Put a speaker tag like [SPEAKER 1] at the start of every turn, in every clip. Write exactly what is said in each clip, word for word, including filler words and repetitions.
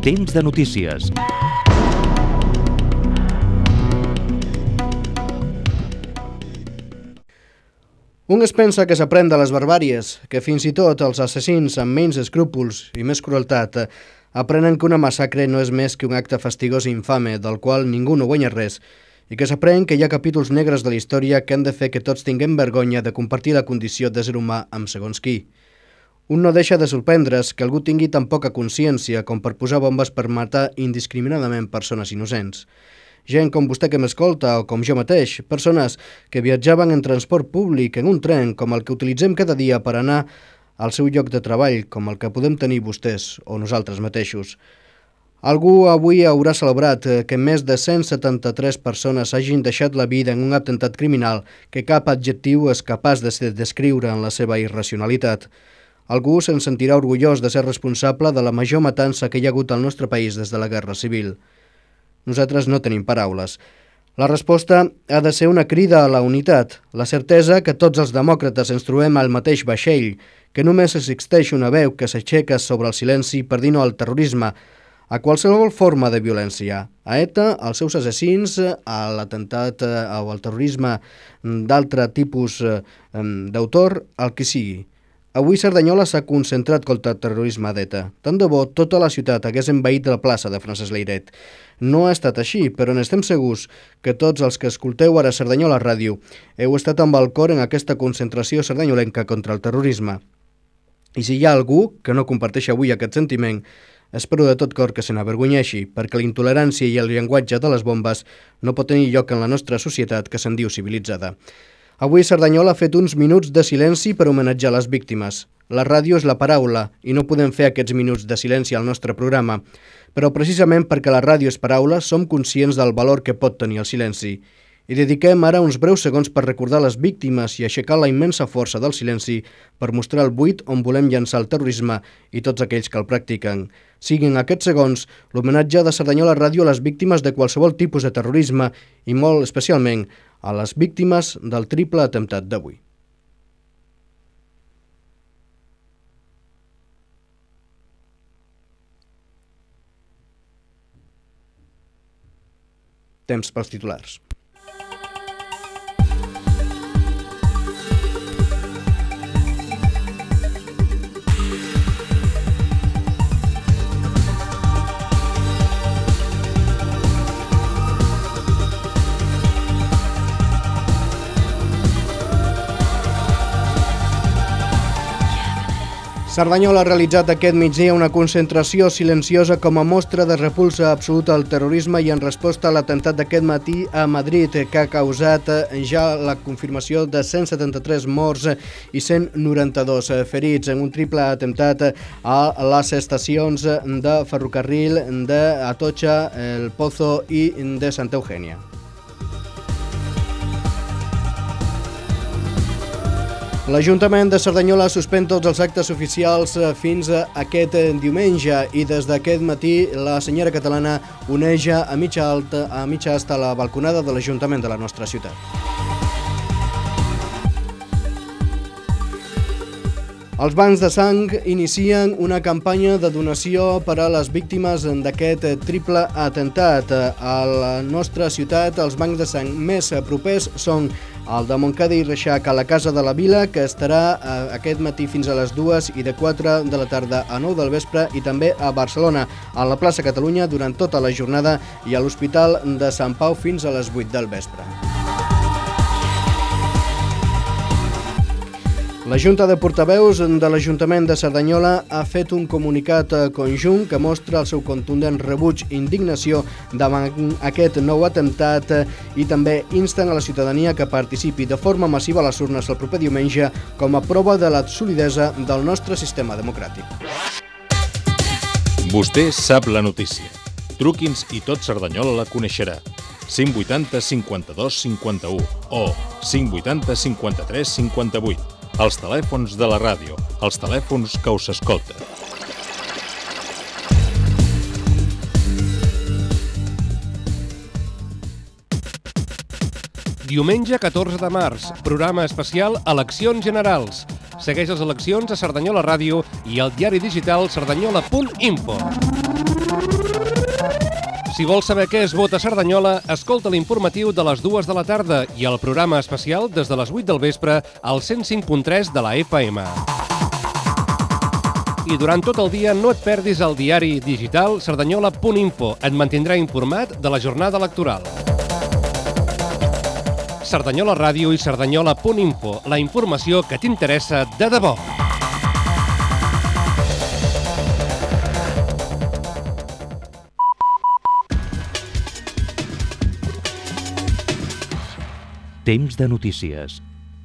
[SPEAKER 1] Temps de notícies.
[SPEAKER 2] Un es pensa que s'aprèn de les barbàries, que fins i tot els assassins amb menys escrúpols i més crueltat aprenen que una massacre no és més que un acte fastigós i infame del qual ningú no guanya res i que s'aprèn que hi ha capítols negres de la història que han de fer que tots tinguem vergonya de compartir la condició d'ésser humà amb segons qui. Un no deixa de sorprendre's que algú tingui tan poca consciència com per posar bombes per matar indiscriminadament persones innocents. Gent com vostè que m'escolta o com jo mateix, persones que viatjaven en transport públic en un tren com el que utilitzem cada dia per anar al seu lloc de treball, com el que podem tenir vostès o nosaltres mateixos. Algú avui haurà celebrat que més de cent setanta-tres persones hagin deixat la vida en un atemptat criminal que cap adjectiu és capaç de descriure en la seva irracionalitat. Algú se'n sentirà orgullós de ser responsable de la major matança que hi ha hagut al nostre país des de la Guerra Civil. Nosaltres no tenim paraules. La resposta ha de ser una crida a la unitat, la certesa que tots els demòcrates ens trobem al mateix vaixell, que només existeix una veu que s'aixeca sobre el silenci per dir no al terrorisme, a qualsevol forma de violència, a ETA, als seus assassins, a l'atemptat o al terrorisme d'altre tipus d'autor, el que sigui. Avui Cerdanyola s'ha concentrat contra el terrorisme d'ETA. Tant de bo tota la ciutat hagués envaït la plaça de Francesc Layret. No ha estat així, però n'estem segurs que tots els que escolteu ara Cerdanyola Ràdio heu estat amb el cor en aquesta concentració cerdanyolenca contra el terrorisme. I si hi ha algú que no comparteix avui aquest sentiment, espero de tot cor que se n'avergonyeixi, perquè la intolerància i el llenguatge de les bombes no pot tenir lloc en la nostra societat que se'n diu civilitzada. Avui Cerdanyola ha fet uns minuts de silenci per homenatjar les víctimes. La ràdio és la paraula i no podem fer aquests minuts de silenci al nostre programa, però precisament perquè la ràdio és paraula som conscients del valor que pot tenir el silenci. I dediquem ara uns breus segons per recordar les víctimes i aixecar la immensa força del silenci per mostrar el buit on volem llançar el terrorisme i tots aquells que el practiquen. Siguin aquests segons l'homenatge de Cerdanyola Ràdio a les víctimes de qualsevol tipus de terrorisme i molt especialment a les víctimes del triple atemptat d'avui. Temps pels titulars. Cerdanyola ha realitzat aquest migdia una concentració silenciosa com a mostra de repulsa absoluta al terrorisme i en resposta a l'atemptat d'aquest matí a Madrid, que ha causat ja la confirmació de cent setanta-tres morts i cent noranta-dos ferits en un triple atemptat a les estacions de ferrocarril d'Atocha, El Pozo i de Santa Eugènia. L'Ajuntament de Cerdanyola suspèn tots els actes oficials fins a aquest diumenge i des d'aquest matí la senyera catalana oneja a mitja alta, a mitja asta la balconada de l'Ajuntament de la nostra ciutat. Els bancs de sang inicien una campanya de donació per a les víctimes d'aquest triple atemptat. A la nostra ciutat, els bancs de sang més propers són el de Montcada i Reixac a la Casa de la Vila, que estarà aquest matí fins a les dues i de quatre de la tarda a nou del vespre, i també a Barcelona, a la plaça Catalunya durant tota la jornada, i a l'Hospital de Sant Pau fins a les vuit del vespre. La Junta de Portaveus de l'Ajuntament de Cerdanyola ha fet un comunicat conjunt que mostra el seu contundent rebuig i indignació davant aquest nou atemptat i també insten a la ciutadania que participi de forma massiva a les urnes el proper diumenge com a prova de la solidesa del nostre sistema democràtic.
[SPEAKER 3] Vostè sap la notícia. Truqui'ns i tot Cerdanyola la coneixerà. cinc vuitanta cinquanta-dos cinquanta-u o cinc vuitanta cinquanta-tres cinquanta-vuit. Els telèfons de la ràdio, els telèfons que us escolten.
[SPEAKER 4] Diumenge catorze de març, programa especial Eleccions Generals. Segueix les eleccions a Cerdanyola Ràdio i al diari digital cerdanyola punt info. Si vols saber què es vota a Cerdanyola, escolta l'informatiu de les dues de la tarda i el programa especial des de les vuit del vespre al cent cinc punt tres de la F M. I durant tot el dia no et perdis el diari digital cerdanyola punt info. Et mantindrà informat de la jornada electoral. Cerdanyola Ràdio i cerdanyola punt info. La informació que t'interessa de debò.
[SPEAKER 1] Temps de notícies.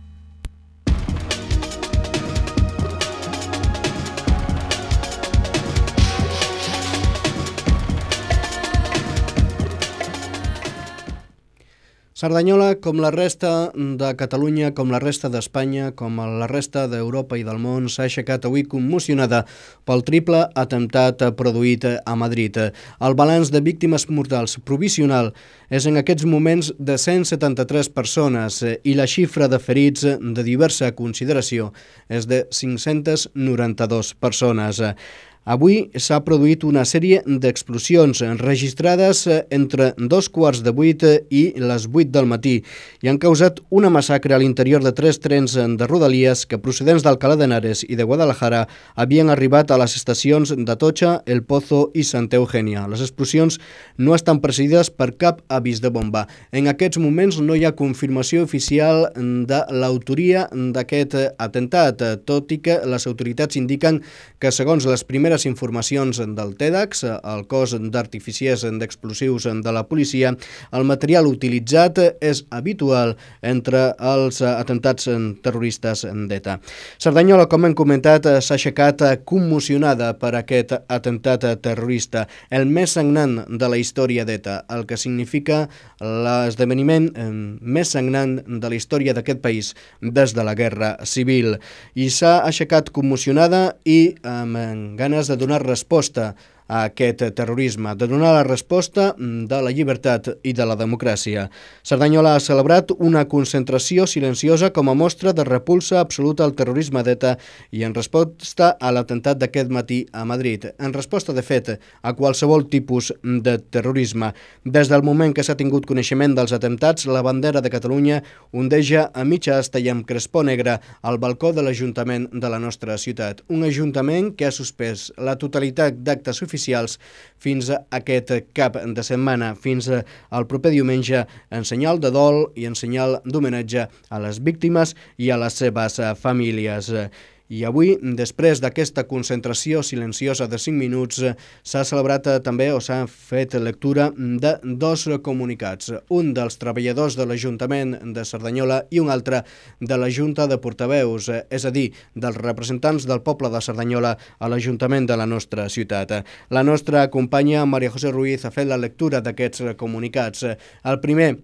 [SPEAKER 2] Cerdanyola, com la resta de Catalunya, com la resta d'Espanya, com la resta d'Europa i del món, s'ha aixecat avui commocionada pel triple atemptat produït a Madrid. El balanç de víctimes mortals provisional és en aquests moments de cent setanta-tres persones i la xifra de ferits de diversa consideració és de cinc-centes noranta-dues persones. Avui s'ha produït una sèrie d'explosions registrades entre dos quarts de vuit i les vuit del matí i han causat una massacre a l'interior de tres trens de Rodalies que, procedents d'Alcalá de Henares i de Guadalajara, havien arribat a les estacions d'Atocha, El Pozo i Santa Eugènia. Les explosions no estan precedides per cap avís de bomba. En aquests moments no hi ha confirmació oficial de l'autoria d'aquest atemptat, tot i que les autoritats indiquen que, segons les primeres informacions del TEDx, el cos d'artificiers d'explosius de la policia, el material utilitzat és habitual entre els atemptats terroristes d'ETA. Cerdanyola, com hem comentat, s'ha aixecat commocionada per aquest atemptat terrorista, el més sagnant de la història d'ETA, el que significa l'esdeveniment més sagnant de la història d'aquest país des de la Guerra Civil. I s'ha aixecat commocionada i amb ganes de donar resposta a aquest terrorisme, de donar la resposta de la llibertat i de la democràcia. Cerdanyola ha celebrat una concentració silenciosa com a mostra de repulsa absoluta al terrorisme d'ETA i en resposta a l'atemptat d'aquest matí a Madrid, en resposta, de fet, a qualsevol tipus de terrorisme. Des del moment que s'ha tingut coneixement dels atemptats, la bandera de Catalunya ondeja a mitja asta i amb crespó negre al balcó de l'Ajuntament de la nostra ciutat. Un ajuntament que ha suspès la totalitat d'actes oficials fins a aquest cap de setmana, fins al proper diumenge, en senyal de dol i en senyal d'homenatge a les víctimes i a les seves famílies. I avui, després d'aquesta concentració silenciosa de cinc minuts, s'ha celebrat també o s'ha fet lectura de dos comunicats, un dels treballadors de l'Ajuntament de Cerdanyola i un altre de la Junta de Portaveus, és a dir, dels representants del poble de Cerdanyola a l'Ajuntament de la nostra ciutat. La nostra companya Maria José Ruiz ha fet la lectura d'aquests comunicats. El primer,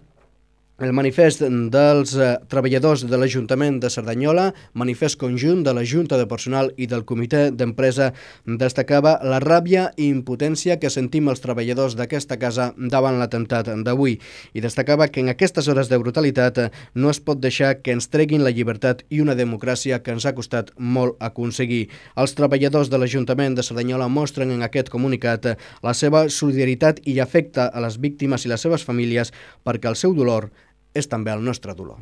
[SPEAKER 2] el manifest dels treballadors de l'Ajuntament de Cerdanyola, manifest conjunt de la Junta de Personal i del Comitè d'Empresa, destacava la ràbia i impotència que sentim els treballadors d'aquesta casa davant l'atemptat d'avui i destacava que en aquestes hores de brutalitat no es pot deixar que ens treguin la llibertat i una democràcia que ens ha costat molt aconseguir. Els treballadors de l'Ajuntament de Cerdanyola mostren en aquest comunicat la seva solidaritat i afecte a les víctimes i les seves famílies perquè el seu dolor es també el nostre dolor.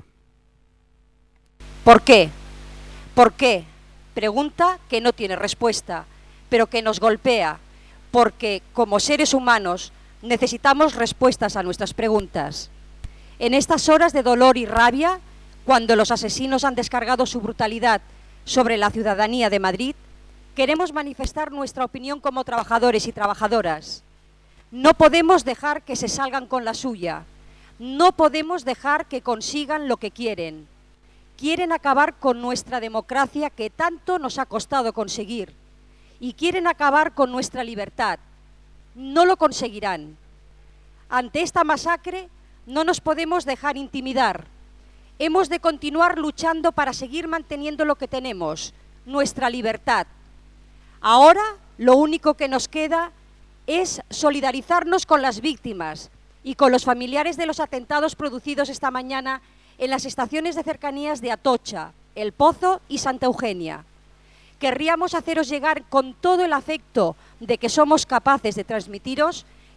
[SPEAKER 5] ¿Por qué? ¿Por qué? Pregunta que no tiene respuesta, pero que nos golpea, porque como seres humanos necesitamos respuestas a nuestras preguntas. En estas horas de dolor y rabia, cuando los asesinos han descargado su brutalidad sobre la ciudadanía de Madrid, queremos manifestar nuestra opinión como trabajadores y trabajadoras. No podemos dejar que se salgan con la suya. No podemos dejar que consigan lo que quieren. Quieren acabar con nuestra democracia que tanto nos ha costado conseguir y quieren acabar con nuestra libertad. No lo conseguirán. Ante esta masacre no nos podemos dejar intimidar. Hemos de continuar luchando para seguir manteniendo lo que tenemos, nuestra libertad. Ahora lo único que nos queda es solidarizarnos con las víctimas y con los familiares de los atentados producidos esta mañana en las estaciones de cercanías de Atocha, El Pozo y Santa Eugènia. Querríamos haceros llegar con todo el afecto de que somos capaces de transmitiros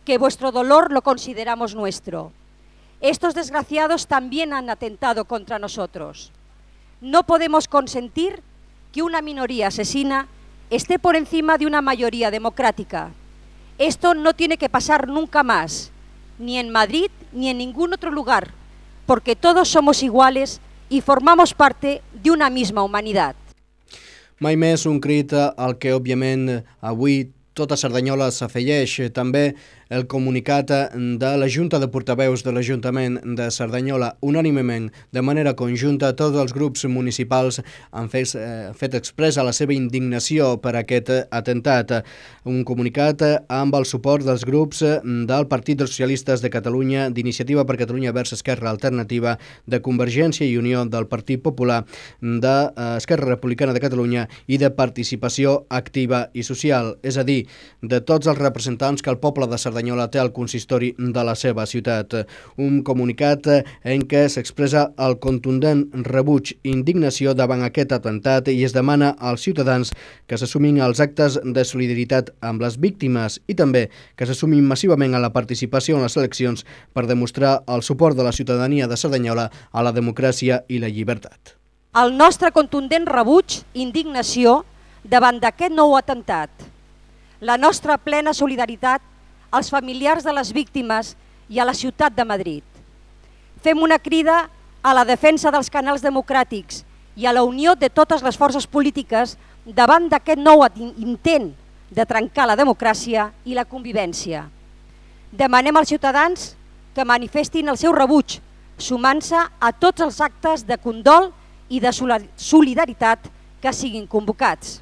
[SPEAKER 5] que vuestro dolor lo consideramos nuestro. Estos desgraciados también han atentado contra nosotros. No podemos consentir que una minoría asesina esté por encima de una mayoría democrática. Esto no tiene que pasar nunca más, ni en Madrid ni en ningún otro lugar, porque todos somos iguales y formamos parte de una misma humanidad.
[SPEAKER 2] Mai més un crit al que, òbviament, avui tota Cerdanyola s'afegeix. També el comunicat de la Junta de Portaveus de l'Ajuntament de Cerdanyola, unànimement, de manera conjunta, tots els grups municipals han fet, eh, fet expressa la seva indignació per aquest atemptat. Un comunicat amb el suport dels grups del Partit dels Socialistes de Catalunya, d'Iniciativa per Catalunya vers Esquerra Alternativa, de Convergència i Unió, del Partit Popular, d'Esquerra Republicana de Catalunya i de Participació Activa i Social, és a dir, de tots els representants que el poble de Cerdanyola té al consistori de la seva ciutat. Un comunicat en què s'expressa el contundent rebuig i indignació davant aquest atemptat i es demana als ciutadans que s'assumin els actes de solidaritat amb les víctimes i també que s'assumin massivament a la participació en les eleccions per demostrar el suport de la ciutadania de Cerdanyola a la democràcia i la llibertat.
[SPEAKER 5] El nostre contundent rebuig i indignació davant d'aquest nou atemptat. La nostra plena solidaritat als familiars de les víctimes i a la ciutat de Madrid. Fem una crida a la defensa dels canals democràtics i a la unió de totes les forces polítiques davant d'aquest nou intent de trencar la democràcia i la convivència. Demanem als ciutadans que manifestin el seu rebuig, sumant-se a tots els actes de condol i de solidaritat que siguin convocats.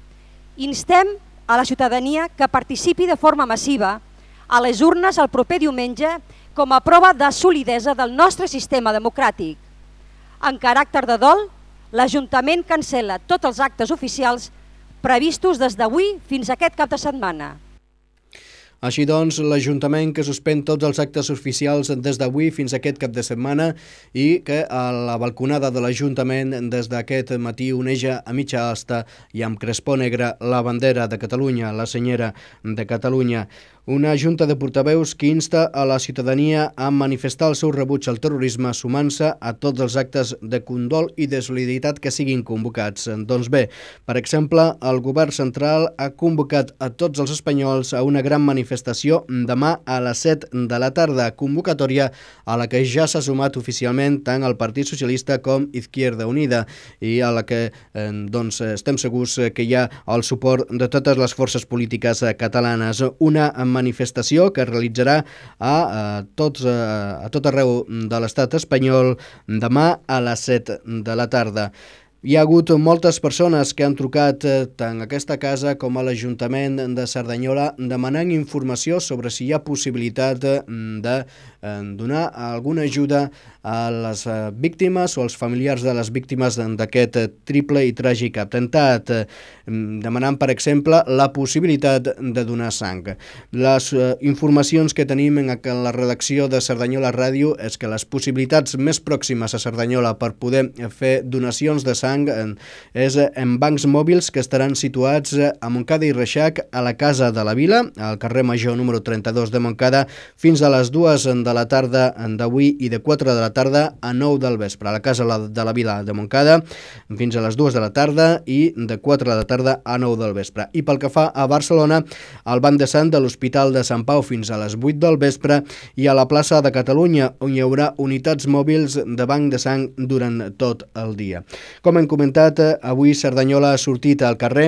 [SPEAKER 5] Instem a la ciutadania que participi de forma massiva a les urnes el proper diumenge com a prova de solidesa del nostre sistema democràtic. En caràcter de dol, l'Ajuntament cancel·la tots els actes oficials previstos des d'avui fins a aquest cap de setmana.
[SPEAKER 2] Així doncs, l'Ajuntament que suspèn tots els actes oficials des d'avui fins a aquest cap de setmana i que a la balconada de l'Ajuntament des d'aquest matí oneja a mitja asta i amb crespó negre la bandera de Catalunya, la senyera de Catalunya. Una junta de portaveus que insta a la ciutadania a manifestar el seu rebuig al terrorisme sumant-se a tots els actes de condol i de solidaritat que siguin convocats. Doncs bé, per exemple, el govern central ha convocat a tots els espanyols a una gran manifestació demà a les set de la tarda, convocatòria a la que ja s'ha sumat oficialment tant el Partit Socialista com Izquierda Unida i a la que eh, doncs, estem segurs que hi ha el suport de totes les forces polítiques catalanes. Una manifestació que es realitzarà a, a, tots, a, a tot arreu de l'estat espanyol demà a les set de la tarda. Hi ha hagut moltes persones que han trucat tant a aquesta casa com a l'Ajuntament de Cerdanyola demanant informació sobre si hi ha possibilitat de donar alguna ajuda a les víctimes o als familiars de les víctimes d'aquest triple i tràgic atemptat, demanant, per exemple, la possibilitat de donar sang. Les informacions que tenim en la redacció de Cerdanyola Ràdio és que les possibilitats més pròximes a Cerdanyola per poder fer donacions de sang és en bancs mòbils que estaran situats a Montcada i Reixac, a la Casa de la Vila, al carrer Major número trenta-dos de Montcada, fins a les dues de la tarda d'avui i de quatre de la tarda a nou del vespre. A la Casa de la Vila de Montcada fins a les dues de la tarda i de quatre de la tarda a nou del vespre. I pel que fa a Barcelona, al Banc de Sant de l'Hospital de Sant Pau fins a les vuit del vespre i a la plaça de Catalunya, on hi haurà unitats mòbils de banc de sang durant tot el dia. Com hem comentat, avui Cerdanyola ha sortit al carrer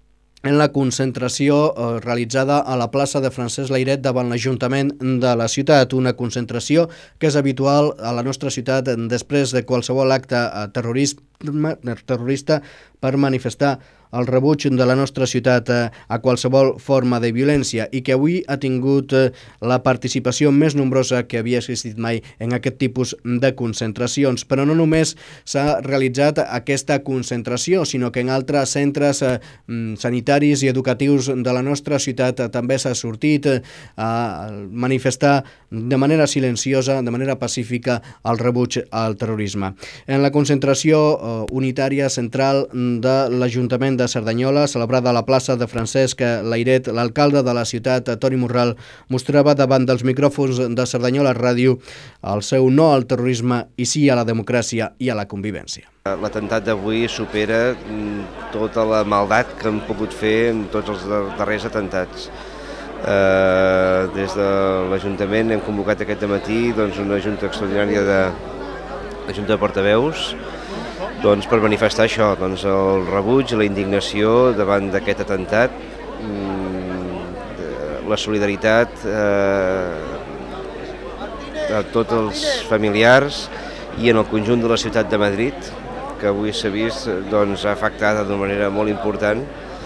[SPEAKER 2] en la concentració realitzada a la plaça de Francesc Layret davant l'Ajuntament de la ciutat, una concentració que és habitual a la nostra ciutat després de qualsevol acte terrorista per manifestar el rebuig de la nostra ciutat a qualsevol forma de violència i que avui ha tingut la participació més nombrosa que havia existit mai en aquest tipus de concentracions. Però no només s'ha realitzat aquesta concentració, sinó que en altres centres sanitaris i educatius de la nostra ciutat també s'ha sortit a manifestar de manera silenciosa, de manera pacífica, el rebuig al terrorisme. En la concentració unitària central de l'Ajuntament l'Ajuntament de Cerdanyola, celebrada a la plaça de Francesc Layret, l'alcalde de la ciutat, Toni Morral, mostrava davant dels micròfons de Cerdanyola Ràdio el seu no al terrorisme i sí a la democràcia i a la convivència.
[SPEAKER 6] L'atemptat d'avui supera tota la maldat que hem pogut fer en tots els darrers atemptats. Eh, des de l'Ajuntament hem convocat aquest dematí doncs, una junta extraordinària de la Junta de Portaveus doncs, per manifestar això, doncs, el rebuig, la indignació davant d'aquest atemptat, la solidaritat eh, a tots els familiars i en el conjunt de la ciutat de Madrid, que avui s'ha vist doncs, afectada d'una manera molt important.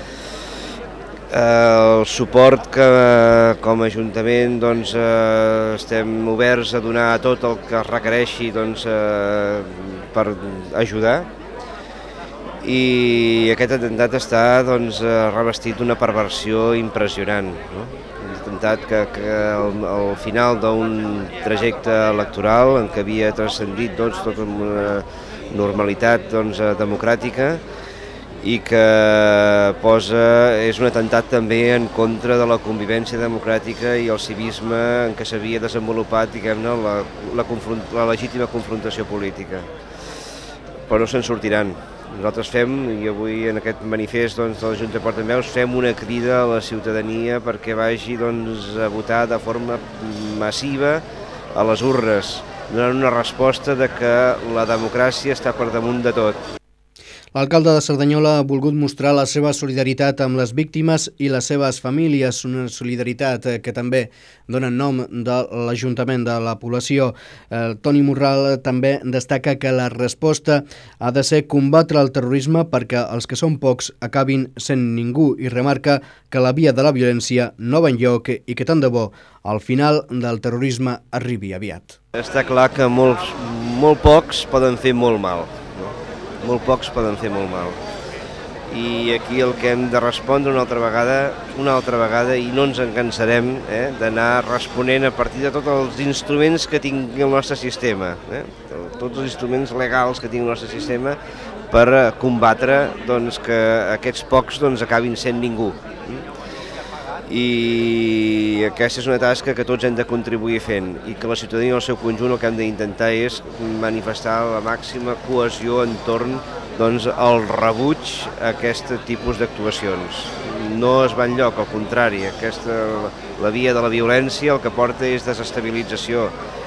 [SPEAKER 6] El suport que com a Ajuntament doncs, eh, estem oberts a donar tot el que es requereixi doncs, eh, per ajudar, i aquest atemptat està doncs, revestit d'una perversió impressionant. No? Un atemptat que, que al, al final d'un trajecte electoral en què havia transcendit doncs, tota una normalitat doncs, democràtica, i que posa, és un atemptat també en contra de la convivència democràtica i el civisme en què s'havia desenvolupat, diguem-ne, la, la, la legítima confrontació política. Però no se'n sortiran. Nosaltres fem, i avui en aquest manifest doncs, de la Junta de Portaveus, fem una crida a la ciutadania perquè vagi doncs, a votar de forma massiva a les urnes, donant una resposta de que la democràcia està per damunt de tot.
[SPEAKER 2] L'alcalde de Cerdanyola ha volgut mostrar la seva solidaritat amb les víctimes i les seves famílies, una solidaritat que també dona nom de l'Ajuntament de la població. Eh, Toni Morral també destaca que la resposta ha de ser combatre el terrorisme perquè els que són pocs acabin sent ningú i remarca que la via de la violència no va enlloc i que tant de bo al final del terrorisme arribi aviat.
[SPEAKER 6] Està clar que molts, molt pocs poden fer molt mal. Molt pocs poden fer molt mal. I aquí el que hem de respondre una altra vegada, una altra vegada i no ens en cansarem eh, d'anar responent a partir de tots els instruments que tingui el nostre sistema, eh, tots els instruments legals que tingui el nostre sistema per combatre doncs, que aquests pocs doncs, acabin sent ningú. I aquesta és una tasca que tots hem de contribuir fent i que la ciutadania al seu conjunt el que hem d'intentar és manifestar la màxima cohesió entorn doncs, al rebuig a aquest tipus d'actuacions. No es va enlloc, al contrari, aquesta, la via de la violència el que porta és desestabilització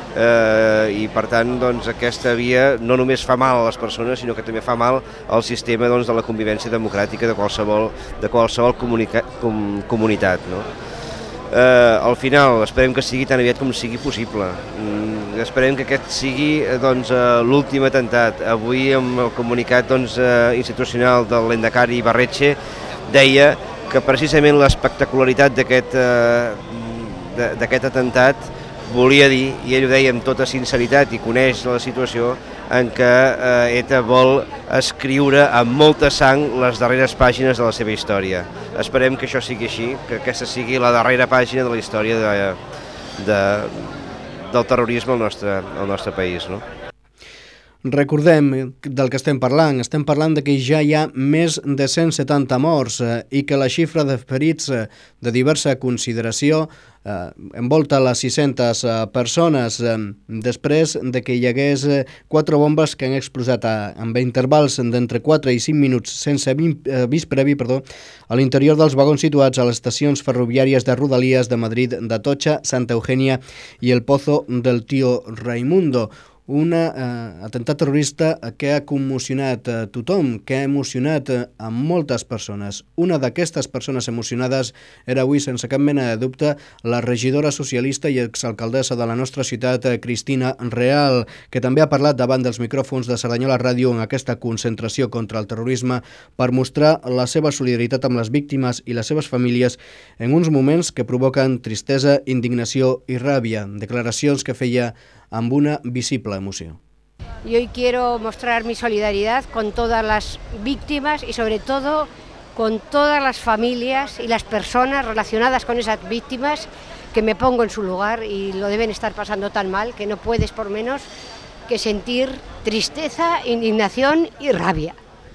[SPEAKER 6] eh, i per tant doncs, aquesta via no només fa mal a les persones sinó que també fa mal al sistema doncs, de la convivència democràtica de qualsevol, de qualsevol com, comunitat. No? Eh, al final esperem que sigui tan aviat com sigui possible. Mm, esperem que aquest sigui doncs, l'últim atemptat. Avui amb el comunicat doncs, institucional de l'Endacari Barretxe deia que precisament l'espectacularitat d'aquest eh, d'aquest atemptat volia dir, i ell ho deia amb tota sinceritat i coneix la situació, en què eh, ETA vol escriure amb molta sang les darreres pàgines de la seva història. Esperem que això sigui així, que aquesta sigui la darrera pàgina de la història de, de, del terrorisme al nostre, al nostre país. No?
[SPEAKER 2] Recordem del que estem parlant. Estem parlant de que ja hi ha més de cent setanta morts eh, i que la xifra de ferits eh, de diversa consideració eh, envolta les sis-centes eh, persones eh, després de que hi hagués eh, quatre bombes que han explosat a, amb intervals d'entre quatre i cinc minuts sense avís previ perdó, a l'interior dels vagons situats a les estacions ferroviàries de Rodalies de Madrid, d'Atocha, Santa Eugènia i el Pozo del Tío Raimundo. Un eh, atemptat terrorista que ha commocionat eh, tothom, que ha emocionat eh, a moltes persones. Una d'aquestes persones emocionades era avui, sense cap mena de dubte, la regidora socialista i exalcaldessa de la nostra ciutat, eh, Cristina Real, que també ha parlat davant dels micròfons de Cerdanyola Ràdio en aquesta concentració contra el terrorisme per mostrar la seva solidaritat amb les víctimes i les seves famílies en uns moments que provoquen tristesa, indignació i ràbia. Declaracions que feia amb una visible emoción.
[SPEAKER 7] Y hoy quiero mostrar mi solidaridad con todas las víctimas y sobre todo con todas las familias y las personas relacionadas con esas víctimas, que me pongo en su lugar y lo deben estar pasando tan mal que no puedes por menos que sentir tristeza, indignación y rabia.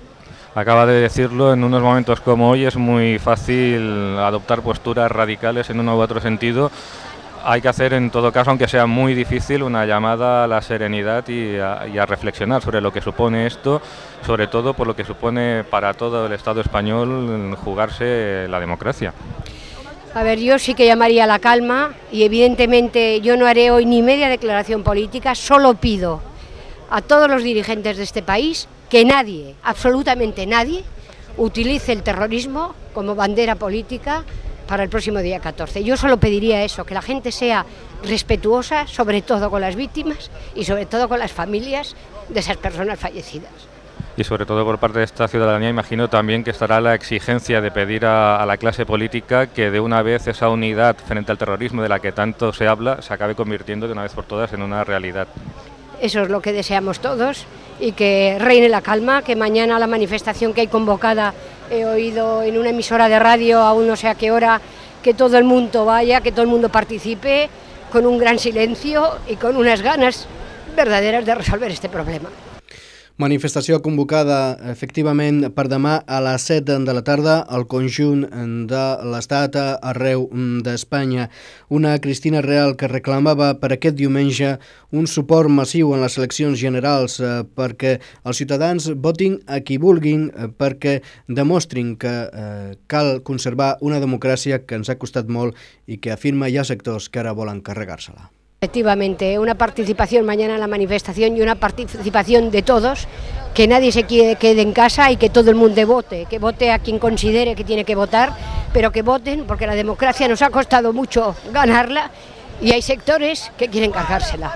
[SPEAKER 8] acaba de decirlo, en unos momentos como hoy es muy fácil adoptar posturas radicales en uno u otro sentido. Hay que hacer, en todo caso, aunque sea muy difícil, una llamada a la serenidad y a, y a reflexionar sobre lo que supone esto, sobre todo por lo que supone para todo el Estado español jugarse la democracia.
[SPEAKER 7] A ver, yo sí que llamaría a la calma y evidentemente yo no haré hoy ni media declaración política, solo pido a todos los dirigentes de este país que nadie, absolutamente nadie, utilice el terrorismo como bandera política para el próximo día catorce. Yo solo pediría eso, que la gente sea respetuosa, sobre todo con las víctimas y sobre todo con las familias de esas personas fallecidas.
[SPEAKER 8] Y sobre todo por parte de esta ciudadanía, imagino también que estará la exigencia de pedir a, a la clase política que de una vez esa unidad frente al terrorismo de la que tanto se habla se acabe convirtiendo de una vez por todas en una realidad.
[SPEAKER 7] Eso es lo que deseamos todos y que reine la calma, que mañana la manifestación que hay convocada, he oído en una emisora de radio, aún no sé a qué hora, que todo el mundo vaya, que todo el mundo participe con un gran silencio y con unas ganas verdaderas de resolver este problema.
[SPEAKER 2] Manifestació convocada efectivament per demà a les set de la tarda al conjunt de l'Estat arreu d'Espanya. Una Cristina Real que reclamava per aquest diumenge un suport massiu en les eleccions generals eh, perquè els ciutadans votin a qui vulguin, eh, perquè demostrin que eh, cal conservar una democràcia que ens ha costat molt i que afirma hi ha sectors que ara volen carregar-se-la.
[SPEAKER 7] Efectivamente, una participación mañana en la manifestación y una participación de todos, que nadie se quede en casa y que todo el mundo vote, que vote a quien considere que tiene que votar, pero que voten porque la democracia nos ha costado mucho ganarla y hay sectores que quieren cargársela.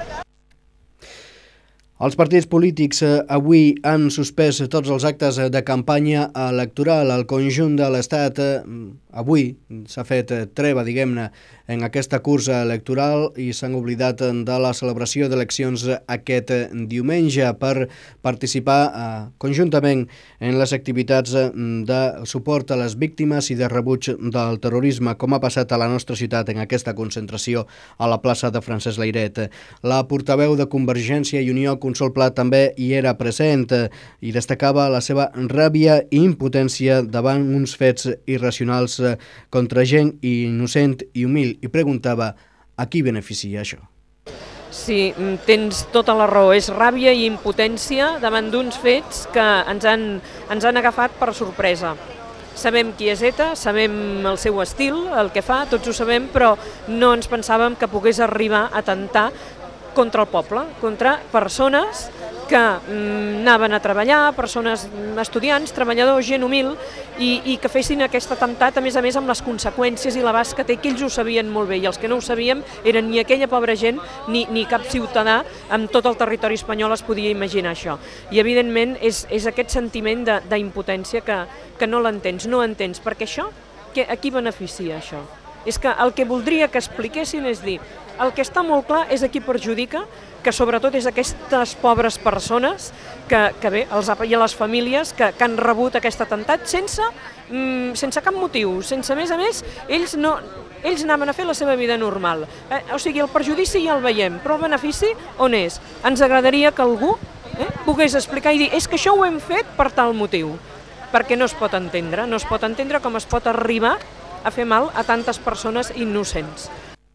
[SPEAKER 2] Els partits polítics avui han suspès tots els actes de campanya electoral al conjunt de l'Estat. Avui s'ha fet treva, diguem-ne, en aquesta cursa electoral i s'han oblidat de la celebració d'eleccions aquest diumenge per participar eh, conjuntament en les activitats de suport a les víctimes i de rebuig del terrorisme, com ha passat a la nostra ciutat en aquesta concentració a la plaça de Francesc Layret. La portaveu de Convergència i Unió, Consol Pla, també hi era present i destacava la seva ràbia i impotència davant uns fets irracionals contra gent innocent i humil, i preguntava a qui beneficia això.
[SPEAKER 9] Sí, tens tota la raó, és ràbia i impotència davant d'uns fets que ens han, ens han agafat per sorpresa. Sabem qui és ETA, sabem el seu estil, el que fa, tots ho sabem, però no ens pensàvem que pogués arribar a atemptar contra el poble, contra persones que mm, anaven a treballar, persones, estudiants, treballadors, gent humil, i, i que fessin aquest atemptat, a més a més, amb les conseqüències i l'abast que té, que ells ho sabien molt bé, i els que no ho sabíem eren ni aquella pobra gent ni, ni cap ciutadà amb tot el territori espanyol es podia imaginar això. I evidentment és, és aquest sentiment d'impotència que, que no l'entens, no entens, perquè això, que, a qui beneficia això? És que el que voldria que expliquessin és dir, el que està molt clar és a qui perjudica, que sobretot és aquestes pobres persones que, que bé, els, i a les famílies que, que han rebut aquest atemptat sense, mm, sense cap motiu, sense a més a més, ells, no, ells anaven a fer la seva vida normal. Eh, o sigui, el perjudici ja el veiem, però el benefici on és? Ens agradaria que algú eh, pogués explicar i dir és que això ho hem fet per tal motiu, perquè no es pot entendre, no es pot entendre com es pot arribar a fer mal a tantes persones innocents.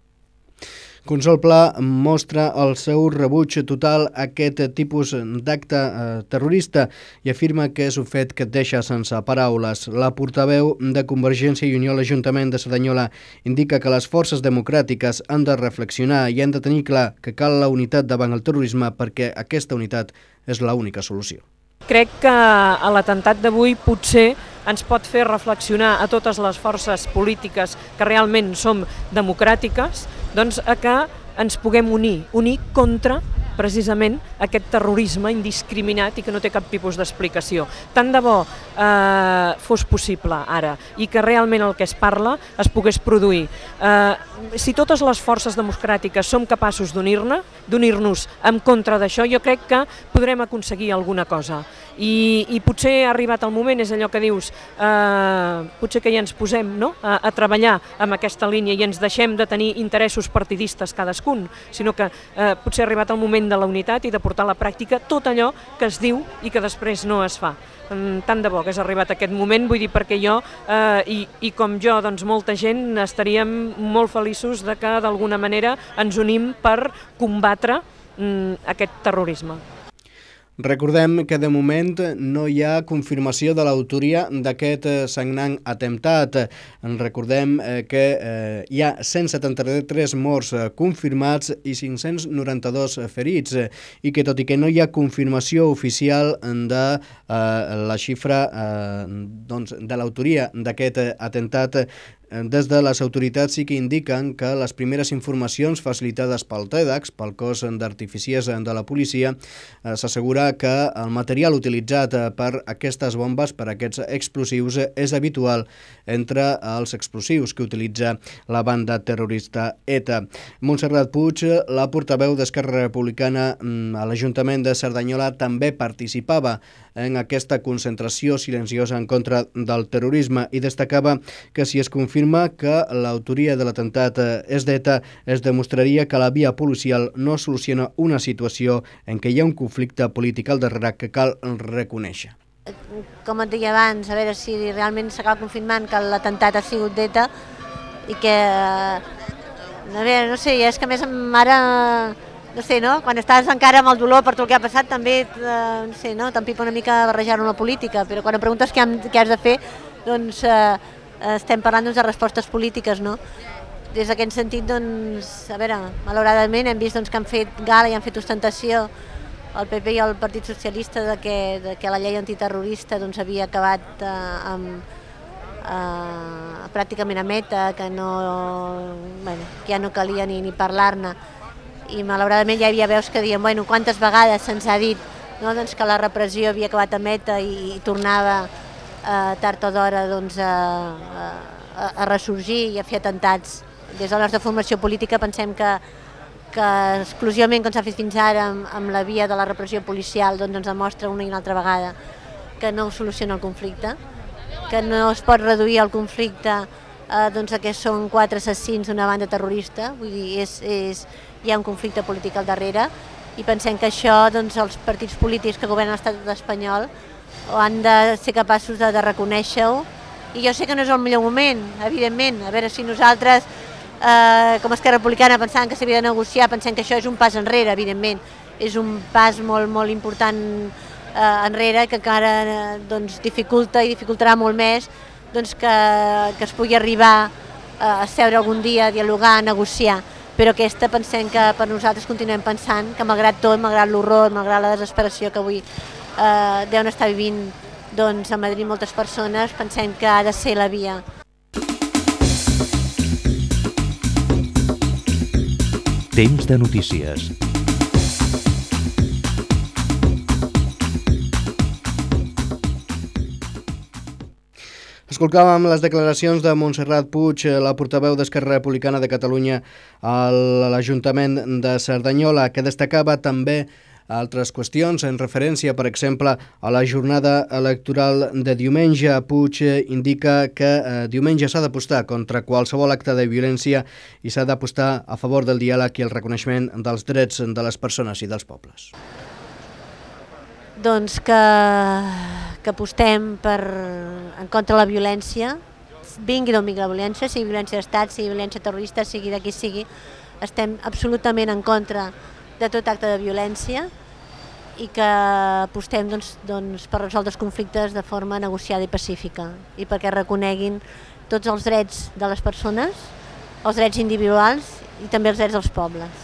[SPEAKER 2] Consol Pla mostra el seu rebuig total a aquest tipus d'acte eh, terrorista i afirma que és un fet que et deixa sense paraules. La portaveu de Convergència i Unió a l'Ajuntament de Cerdanyola indica que les forces democràtiques han de reflexionar i han de tenir clar que cal la unitat davant el terrorisme perquè aquesta unitat és l'única solució.
[SPEAKER 9] Crec que a l'atemptat d'avui potser ens pot fer reflexionar a totes les forces polítiques que realment som democràtiques, doncs a que ens puguem unir, unir contra precisament aquest terrorisme indiscriminat i que no té cap tipus d'explicació. Tant de bo eh, fos possible ara i que realment el que es parla es pogués produir. Eh, si totes les forces democràtiques som capaços d'unir-ne, d'unir-nos en contra d'això, jo crec que podrem aconseguir alguna cosa. I, i potser ha arribat el moment, és allò que dius, eh, potser que ja ens posem no? a, a treballar amb aquesta línia i ens deixem de tenir interessos partidistes cadascun, sinó que eh, potser ha arribat el moment de la unitat i de portar a la pràctica tot allò que es diu i que després no es fa. Tant de bo que has arribat a aquest moment, vull dir, perquè jo eh, i, i com jo, doncs molta gent estaríem molt feliços de que d'alguna manera ens unim per combatre mm, aquest terrorisme.
[SPEAKER 2] Recordem que de moment no hi ha confirmació de l'autoria d'aquest sagnant atemptat. Recordem que hi ha cent setanta-tres morts confirmats i cinc-cents noranta-dos ferits i que tot i que no hi ha confirmació oficial de la xifra de l'autoria d'aquest atemptat, des de les autoritats sí que indiquen que les primeres informacions facilitades pel TEDx, pel cos d'artificiers de la policia, s'assegura que el material utilitzat per aquestes bombes, per aquests explosius, és habitual entre els explosius que utilitza la banda terrorista ETA. Montserrat Puig, la portaveu d'Esquerra Republicana a l'Ajuntament de Cerdanyola, també participava en aquesta concentració silenciosa en contra del terrorisme i destacava que si es confirma que l'autoria de l'atemptat és d'ETA, es demostraria que la via policial no soluciona una situació en què hi ha un conflicte polític al darrere que cal reconèixer.
[SPEAKER 10] Com et deia abans, a veure si realment s'acaba confirmant que l'atemptat ha sigut d'ETA i que, a veure, no sé, és que a més ara, no sé, no? Quan estàs encara amb el dolor per tot el que ha passat també, no sé, no? T'empipa una mica barrejar-ho amb la política, però quan em preguntes què has de fer, doncs estem parlant de respostes polítiques, no? Des d'aquest sentit, doncs, a veure, malauradament hem vist que han fet gala i han fet ostentació el P P i el Partit Socialista de que la llei antiterrorista havia acabat amb pràcticament amb ETA, que ja no calia ni parlar-ne. I malauradament ja hi havia veus que diuen, bueno, quantes vegades se'ns ha dit que la repressió havia acabat amb ETA i tornava tard o d'hora a ressorgir i a fer atentats. Des de la nostra formació política pensem que exclusivament com s'ha fet fins ara amb la via de la repressió policial ens demostra una i una altra vegada que no soluciona el conflicte, que no es pot reduir el conflicte a que són quatre assassins d'una banda terrorista, vull dir, hi ha un conflicte polític al darrere i pensem que això els partits polítics que governen l'estat espanyol han de ser capaços de reconèixer-ho. I jo sé que no és el millor moment, evidentment, a veure si nosaltres com a Esquerra Republicana pensant que s'havia de negociar, pensem que això és un pas enrere, evidentment, és un pas molt, molt important enrere que encara dificulta i dificultarà molt més que es pugui arribar a seure algun dia, a dialogar, a negociar, però aquesta pensem que per nosaltres continuem pensant que malgrat tot, malgrat l'horror, malgrat la desesperació que avui deuen estar vivint a Madrid moltes persones, pensem que ha de ser la via.
[SPEAKER 1] Temps de notícies.
[SPEAKER 2] Escoltàvem les declaracions de Montserrat Puig, la portaveu d'Esquerra Republicana de Catalunya a l'Ajuntament de Cerdanyola, que destacava també altres qüestions en referència, per exemple, a la jornada electoral de diumenge. Puig indica que diumenge s'ha d'apostar contra qualsevol acte de violència i s'ha d'apostar a favor del diàleg i el reconeixement dels drets de les persones i dels pobles.
[SPEAKER 10] Doncs que, que apostem per, en contra de la violència, vingui d'on vingui la violència, sigui violència d'estat, sigui violència terrorista, sigui de qui sigui, estem absolutament en contra de tot acte de violència i que apostem doncs, doncs, per resoldre els conflictes de forma negociada i pacífica i perquè reconeguin tots els drets de les persones, els drets individuals i també els drets dels pobles.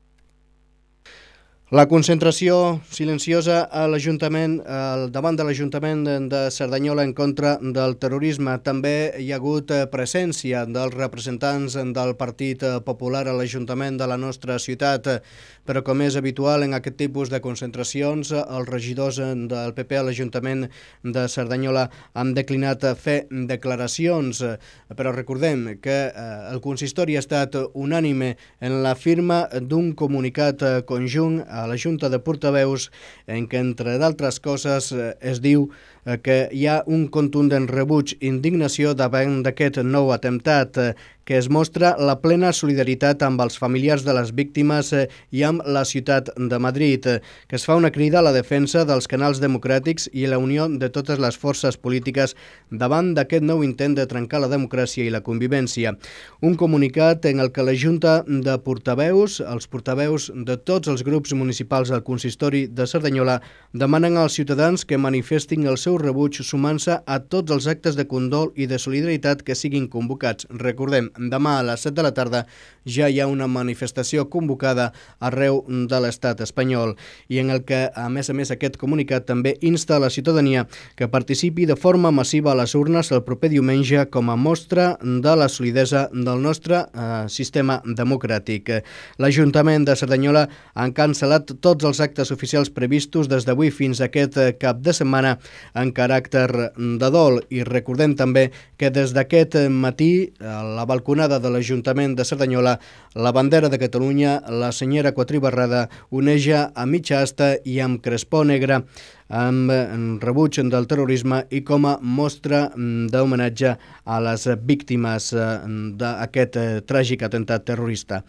[SPEAKER 2] La concentració silenciosa a l'Ajuntament, davant de l'Ajuntament de Cerdanyola en contra del terrorisme. També hi ha hagut presència dels representants del Partit Popular a l'Ajuntament de la nostra ciutat, però com és habitual en aquest tipus de concentracions, els regidors del P P a l'Ajuntament de Cerdanyola han declinat fer declaracions, però recordem que el consistori ha estat unànime en la firma d'un comunicat conjunt a la Junta de Portaveus en què, entre d'altres coses, es diu que hi ha un contundent rebuig i indignació davant d'aquest nou atemptat que es mostra la plena solidaritat amb els familiars de les víctimes i amb la ciutat de Madrid, que es fa una crida a la defensa dels canals democràtics i la unió de totes les forces polítiques davant d'aquest nou intent de trencar la democràcia i la convivència. Un comunicat en el que la Junta de Portaveus, els portaveus de tots els grups municipals del consistori de Cerdanyola, demanen als ciutadans que manifestin el seu rebuig sumant-se a tots els actes de condol i de solidaritat que siguin convocats. Recordem, demà a les set de la tarda ja hi ha una manifestació convocada arreu de l'estat espanyol i en el que, a més a més, aquest comunicat també insta a la ciutadania que participi de forma massiva a les urnes el proper diumenge com a mostra de la solidesa del nostre eh, sistema democràtic. L'Ajuntament de Cerdanyola han cancel·lat tots els actes oficials previstos des d'avui fins a aquest cap de setmana en caràcter de dol i recordem també que des d'aquest matí a la balconada de l'Ajuntament de Cerdanyola la bandera de Catalunya, la senyera quatribarrada, oneja a mitja asta i amb crespó negre amb rebuig del terrorisme i com a mostra d'homenatge a les víctimes d'aquest tràgic atemptat terrorista.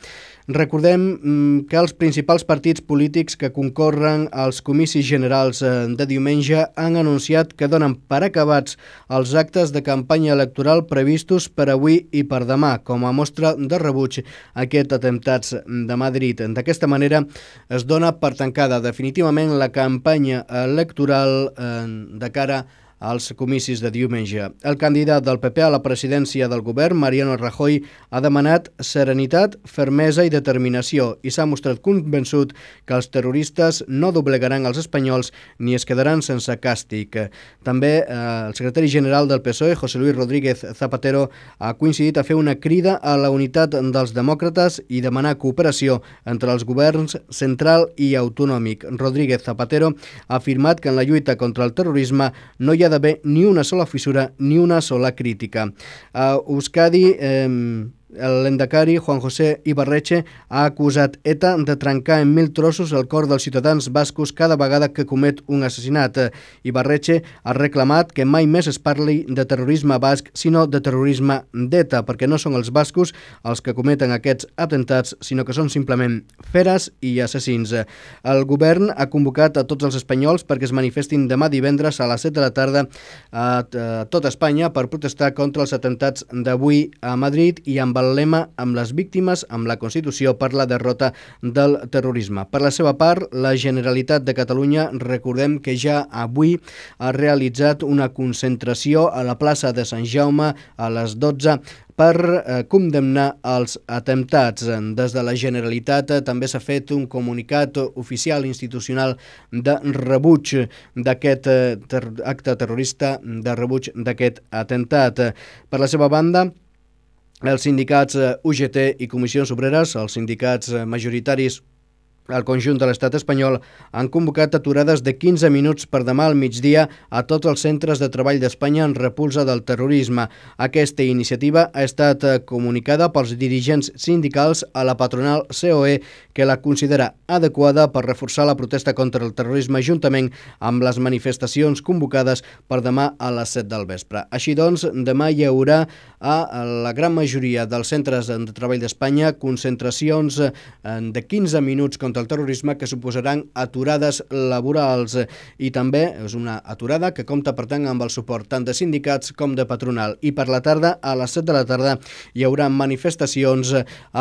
[SPEAKER 2] Recordem que els principals partits polítics que concorren als comicis generals de diumenge han anunciat que donen per acabats els actes de campanya electoral previstos per avui i per demà, com a mostra de rebuig a aquests atemptats de Madrid. D'aquesta manera es dona per tancada definitivament la campanya electoral electoral de cara als comicis de diumenge. El candidat del P P a la presidència del govern, Mariano Rajoy, ha demanat serenitat, fermesa i determinació i s'ha mostrat convençut que els terroristes no doblegaran els espanyols ni es quedaran sense càstig. També eh, el secretari general del P S O E, José Luis Rodríguez Zapatero, ha coincidit a fer una crida a la unitat dels demòcrates i demanar cooperació entre els governs central i autonòmic. Rodríguez Zapatero ha afirmat que en la lluita contra el terrorisme no hi ha d'haver ni una sola fissura ni una sola crítica. A Euskadi, eh, l'endacari Juan José Ibarretxe ha acusat ETA de trencar en mil trossos el cor dels ciutadans bascos cada vegada que comet un assassinat. Ibarretxe ha reclamat que mai més es parli de terrorisme basc, sinó de terrorisme d'ETA, perquè no són els bascos els que cometen aquests atemptats, sinó que són simplement feres i assassins. El govern ha convocat a tots els espanyols perquè es manifestin demà divendres a les set de la tarda a tot Espanya per protestar contra els atemptats d'avui a Madrid i amb el lema amb les víctimes, amb la Constitució per la derrota del terrorisme. Per la seva part, la Generalitat de Catalunya, recordem que ja avui ha realitzat una concentració a la plaça de Sant Jaume a les dotze per eh, condemnar els atemptats. Des de la Generalitat eh, també s'ha fet un comunicat oficial institucional de rebuig d'aquest eh, ter acte terrorista, de rebuig d'aquest atemptat. Per la seva banda, els sindicats U G T i Comissions Obreres, els sindicats majoritaris al conjunt de l'estat espanyol, han convocat aturades de quinze minuts per demà al migdia a tots els centres de treball d'Espanya en repulsa del terrorisme. Aquesta iniciativa ha estat comunicada pels dirigents sindicals a la patronal C O E, que la considera adequada per reforçar la protesta contra el terrorisme juntament amb les manifestacions convocades per demà a les set del vespre. Així doncs, demà hi haurà a la gran majoria dels centres de treball d'Espanya concentracions de quinze minuts contra el terrorisme que suposaran aturades laborals i també és una aturada que compta per tant amb el suport tant de sindicats com de patronal. I per la tarda, a les set de la tarda, hi haurà manifestacions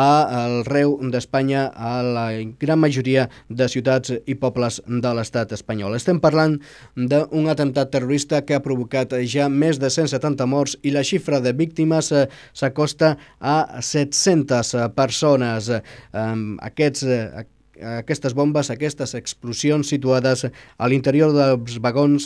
[SPEAKER 2] arreu d'Espanya a la gran majoria de ciutats i pobles de l'estat espanyol. Estem parlant d'un atemptat terrorista que ha provocat ja més de cent setanta morts i la xifra de víctimes s'acosta a set-centes persones. Aquests aquestes bombes, aquestes explosions situades a l'interior dels vagons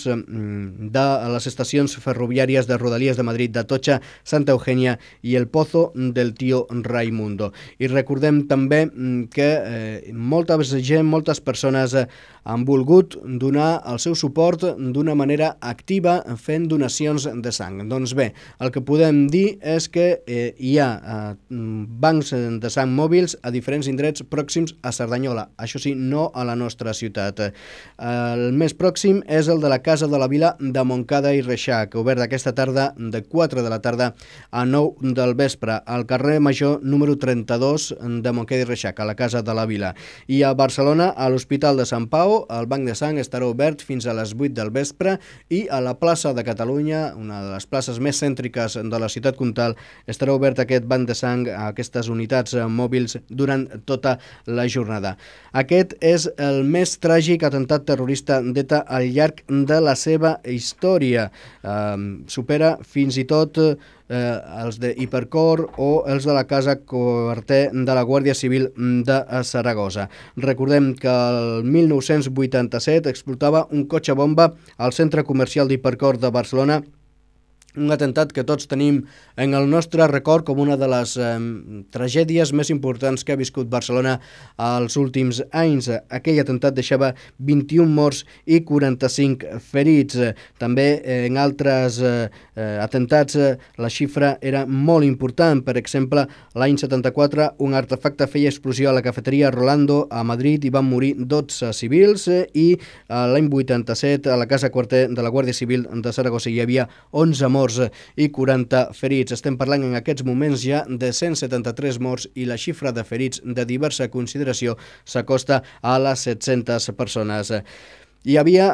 [SPEAKER 2] de les estacions ferroviàries de Rodalies de Madrid d'Atocha, Santa Eugènia i el Pozo del Tío Raimundo. I recordem també que eh, molta gent, moltes persones eh, han volgut donar el seu suport d'una manera activa fent donacions de sang. Doncs bé, el que podem dir és que eh, hi ha eh, bancs de sang mòbils a diferents indrets pròxims a Cerdanyola. Cerdanyola, això sí, no a la nostra ciutat. El més pròxim és el de la Casa de la Vila de Montcada i Reixac, obert aquesta tarda de quatre de la tarda a nou del vespre, al carrer Major número trenta-dos de Montcada i Reixac, a la Casa de la Vila. I a Barcelona, a l'Hospital de Sant Pau, el Banc de Sang estarà obert fins a les vuit del vespre i a la plaça de Catalunya, una de les places més cèntriques de la ciutat comtal, estarà obert aquest banc de sang a aquestes unitats mòbils durant tota la jornada. Aquest és el més tràgic atemptat terrorista d'ETA al llarg de la seva història. Eh, supera fins i tot eh, els de Hipercor o els de la Casa Quarter de la Guàrdia Civil de Saragossa. Recordem que el mil nou-cents vuitanta-set explotava un cotxe bomba al centre comercial d'Hipercor de Barcelona, un atemptat que tots tenim en el nostre record com una de les eh, tragèdies més importants que ha viscut Barcelona als últims anys. Aquell atemptat deixava vint-i-un morts i quaranta-cinc ferits. També eh, en altres eh, atemptats eh, la xifra era molt important. Per exemple, l'any setanta-quatre un artefacte feia explosió a la cafeteria Rolando a Madrid i van morir dotze civils eh, i eh, l'any vuitanta-set a la Casa Quarter de la Guàrdia Civil de Saragossa hi havia onze morts i quaranta ferits. Estem parlant en aquests moments ja de cent setanta-tres morts i la xifra de ferits de diversa consideració s'acosta a les set-centes persones. Hi havia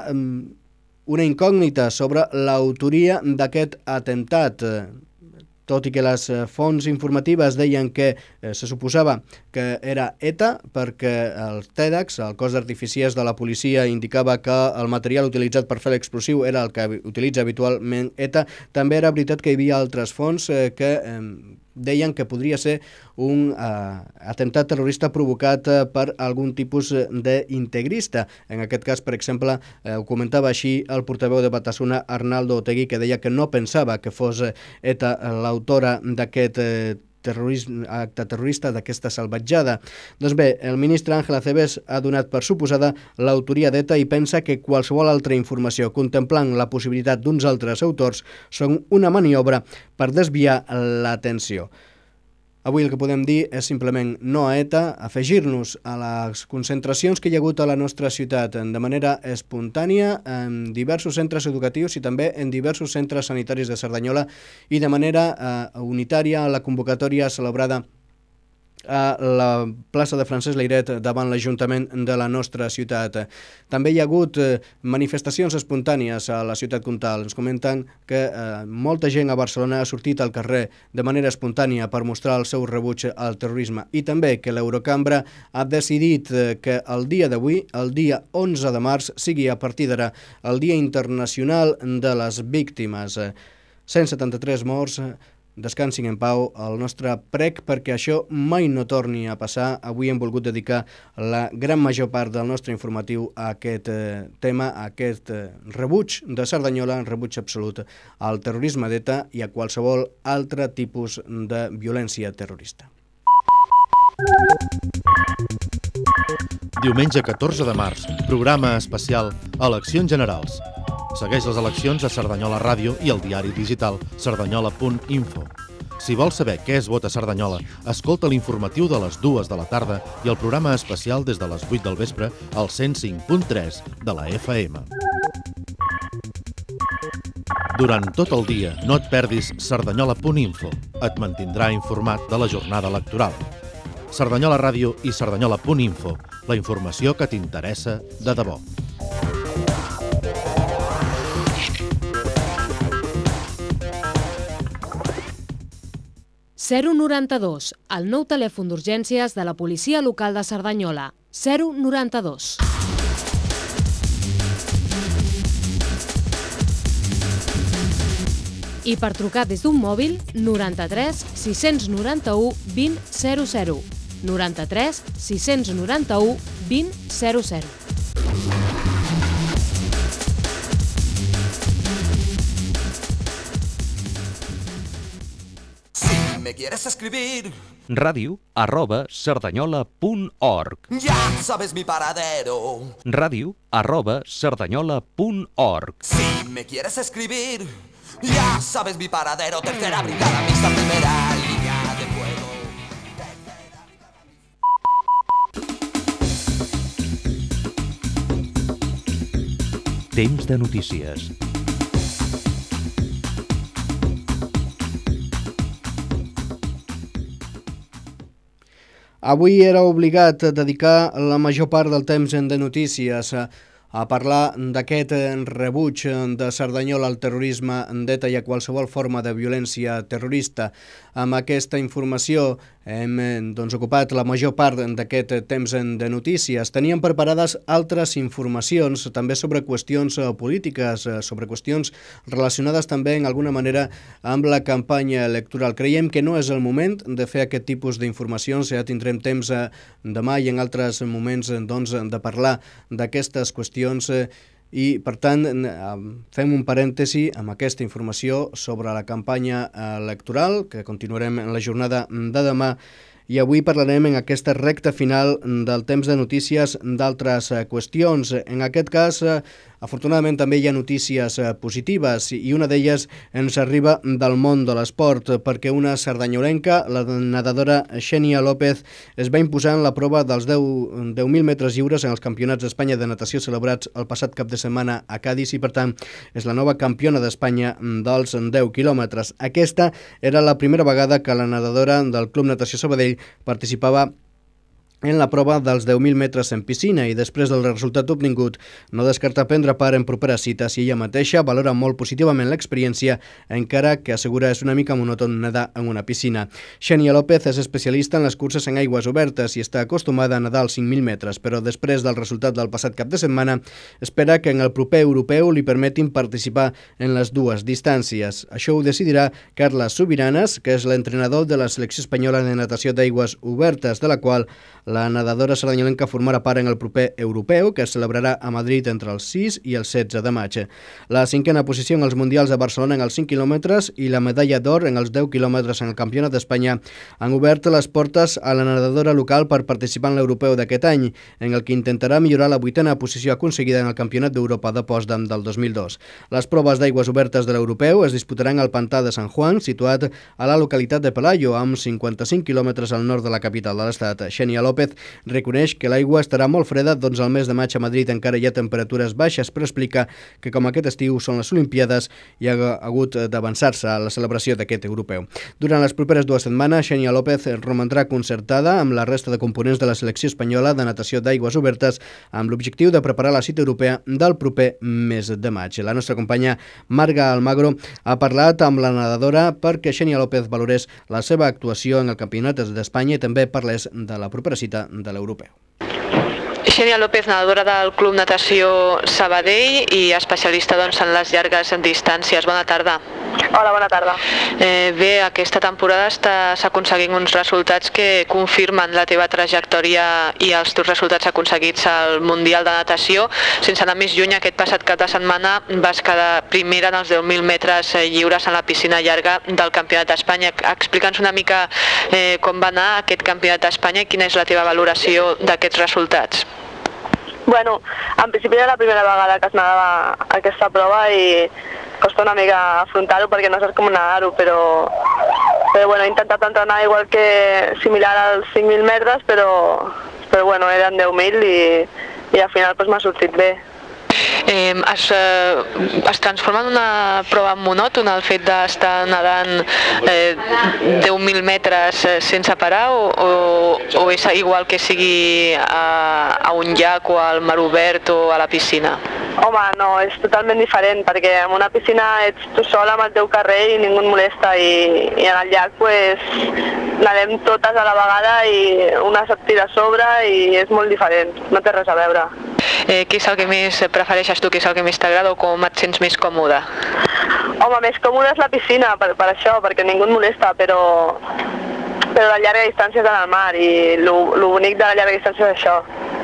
[SPEAKER 2] una incògnita sobre l'autoria d'aquest atemptat, tot i que les fonts informatives deien que eh, se suposava que era ETA perquè el TEDx, el cos d'artificiers de la policia, indicava que el material utilitzat per fer l'explosiu era el que utilitza habitualment ETA. També era veritat que hi havia altres fonts eh, que eh, deien que podria ser un eh, atemptat terrorista provocat eh, per algun tipus d'integrista. En aquest cas, per exemple, eh, ho comentava així el portaveu de Batasuna, Arnaldo Otegui, que deia que no pensava que fos ETA l'autora d'aquest eh, terrorisme, acte terrorista, d'aquesta salvatjada. Doncs bé, el ministre Ángel Acebes ha donat per suposada l'autoria d'ETA i pensa que qualsevol altra informació contemplant la possibilitat d'uns altres autors són una maniobra per desviar l'atenció. Avui el que podem dir és simplement no a ETA, afegir-nos a les concentracions que hi ha hagut a la nostra ciutat de manera espontània en diversos centres educatius i també en diversos centres sanitaris de Cerdanyola i de manera eh, unitària a la convocatòria celebrada a la plaça de Francesc Layret davant l'Ajuntament de la nostra ciutat. També hi ha hagut eh, manifestacions espontànies a la ciutat comtal. Ens comenten que eh, molta gent a Barcelona ha sortit al carrer de manera espontània per mostrar el seu rebuig al terrorisme i també que l'Eurocambra ha decidit eh, que el dia d'avui, el dia onze de març, sigui a partir d'ara el Dia Internacional de les Víctimes. cent setanta-tres morts, descansin en pau, el nostre prec perquè això mai no torni a passar. Avui hem volgut dedicar la gran major part del nostre informatiu a aquest eh, tema, a aquest eh, rebuig de Cerdanyola, rebuig absolut al terrorisme d'ETA i a qualsevol altre tipus de violència terrorista.
[SPEAKER 3] Diumenge catorze de març, programa especial Eleccions Generals. Segueix les eleccions a Cerdanyola Ràdio i al diari digital cerdanyola punt info. Si vols saber què es vota a Cerdanyola, escolta l'informatiu de les dues de la tarda i el programa especial des de les vuit del vespre al cent cinc punt tres de la F M. Durant tot el dia no et perdis cerdanyola punt info. Et mantindrà informat de la jornada electoral. Cerdanyola Ràdio i cerdanyola punt info. La informació que t'interessa de debò.
[SPEAKER 11] zero noranta-dos, el nou telèfon d'urgències de la policia local de Cerdanyola. zero noranta-dos. I per trucar des d'un mòbil, noranta-tres sis noranta-u vint zero zero. noranta-tres sis noranta-u vint zero zero.
[SPEAKER 12] ¿Me quieres escribir?
[SPEAKER 1] Ràdio arroba cerdanyola punt org.
[SPEAKER 12] Ya sabes mi paradero.
[SPEAKER 1] Ràdio arroba cerdanyola punt org.
[SPEAKER 12] Si me quieres escribir, ya sabes mi paradero. Tercera brigada mixta, primera línea de fuego.
[SPEAKER 1] Temps de notícies.
[SPEAKER 2] Avui era obligat a dedicar la major part del temps de notícies a, a parlar d'aquest rebuig de Cerdanyola al terrorisme d'ETA i a qualsevol forma de violència terrorista. Amb aquesta informació hem doncs, ocupat la major part d'aquest temps de notícies. Teníem preparades altres informacions, també sobre qüestions polítiques, sobre qüestions relacionades també en alguna manera amb la campanya electoral. Creiem que no és el moment de fer aquest tipus d'informacions, ja tindrem temps demà i en altres moments doncs, de parlar d'aquestes qüestions i, per tant, fem un parèntesi amb aquesta informació sobre la campanya electoral, que continuarem en la jornada de demà, i avui parlarem en aquesta recta final del temps de notícies d'altres qüestions. En aquest cas, afortunadament també hi ha notícies positives i una d'elles ens arriba del món de l'esport perquè una sardanyolenca, la nedadora Xènia López, es va imposar en la prova dels deu mil metres lliures en els campionats d'Espanya de natació celebrats el passat cap de setmana a Cadis i per tant és la nova campiona d'Espanya dels deu quilòmetres. Aquesta era la primera vegada que la nedadora del Club Natació Sabadell participava en la prova dels deu mil metres en piscina i després del resultat obtingut no descarta prendre part en properes cites i ella mateixa valora molt positivament l'experiència encara que assegura és una mica monòton nedar en una piscina. Xènia López és especialista en les curses en aigües obertes i està acostumada a nedar als cinc mil metres, però després del resultat del passat cap de setmana espera que en el proper europeu li permetin participar en les dues distàncies. Això ho decidirà Carles Subiranes, que és l'entrenador de la selecció espanyola de natació d'aigües obertes, de la qual la nedadora sardanyolenca formarà part en el proper europeu, que es celebrarà a Madrid entre el sis i el setze de maig. La cinquena posició en els Mundials de Barcelona en els cinc quilòmetres i la medalla d'or en els deu quilòmetres en el Campionat d'Espanya han obert les portes a la nedadora local per participar en l'europeu d'aquest any, en el que intentarà millorar la vuitena posició aconseguida en el Campionat d'Europa de Potsdam del dos mil dos. Les proves d'aigües obertes de l'europeu es disputaran al pantà de Sant Juan, situat a la localitat de Pelayo, amb cinquanta-cinc quilòmetres al nord de la capital de l'estat. Xènia López reconeix que l'aigua estarà molt freda, doncs al mes de maig a Madrid encara hi ha temperatures baixes, però explica que com aquest estiu són les Olimpíades i ha hagut d'avançar-se a la celebració d'aquest europeu. Durant les properes dues setmanes, Xènia López romandrà concertada amb la resta de components de la selecció espanyola de natació d'aigües obertes amb l'objectiu de preparar la cita europea del proper mes de maig. La nostra companya Marga Almagro ha parlat amb la nedadora perquè Xènia López valorés la seva actuació en el Campionat d'Espanya i també parlés de la propera cita de l'europeu.
[SPEAKER 13] Xènia López, nedadora del Club Natació Sabadell i especialista doncs, en les llargues distàncies. Bona tarda.
[SPEAKER 14] Hola, bona tarda.
[SPEAKER 13] Eh, bé, aquesta temporada estàs aconseguint uns resultats que confirmen la teva trajectòria i els teus resultats aconseguits al Mundial de Natació. Sense anar més lluny, aquest passat cap de setmana vas quedar primera en els deu mil metres lliures en la piscina llarga del Campionat d'Espanya. Explica'ns una mica eh, com va anar aquest Campionat d'Espanya i quina és la teva valoració d'aquests resultats.
[SPEAKER 14] Bueno, en principi era la primera vegada que es nedava aquesta prova i costa una mica afrontar-ho perquè no saps com nedar-ho, però, però bueno, he intentat entrenar igual que similar als cinc mil metres, però, però bueno, eren deu mil i, i al final pues, m'ha sortit bé.
[SPEAKER 13] Eh, es, eh, es transforma en una prova monòtona el fet d'estar nedant eh, deu mil metres sense parar o, o, o és igual que sigui a, a un llac o al mar obert o a la piscina?
[SPEAKER 14] Home, no, és totalment diferent perquè en una piscina ets tu sola amb el teu carrer i ningú et molesta i, i en el llac pues, nedem totes a la vegada i una se't tira a sobre i és molt diferent, no té res a veure.
[SPEAKER 13] Eh, què és el que més prefereixes tu, què és el que més t'agrada o com et sents més còmode?
[SPEAKER 14] Home, més còmode és la piscina, per, per això, perquè ningú et molesta, però, però la llarga distància és en el mar i lo, lo bonic de la llarga distància és això.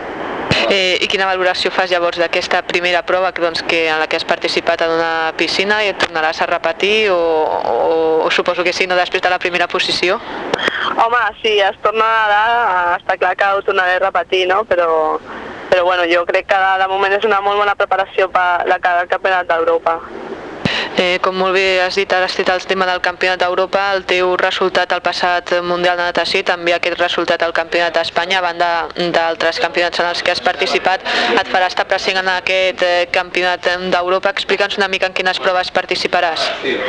[SPEAKER 13] Eh, I quina valoració fas llavors d'aquesta primera prova doncs, que, en la que has participat en una piscina i et tornaràs a repetir o, o, o suposo que sí, no després de la primera posició?
[SPEAKER 14] Home, sí, es torna a nedar, està clar que ho tornaré a repetir, no? Però, però bueno, jo crec que de moment és una molt bona preparació per la cara del Campionat d'Europa.
[SPEAKER 13] Eh, com molt bé has dit, has dit el tema del Campionat d'Europa, el teu resultat al passat Mundial de Natació i també aquest resultat al Campionat d'Espanya, a banda d'altres campionats en els que has participat, et farà estar present en aquest eh, Campionat d'Europa. Explica'ns una mica en quines proves participaràs.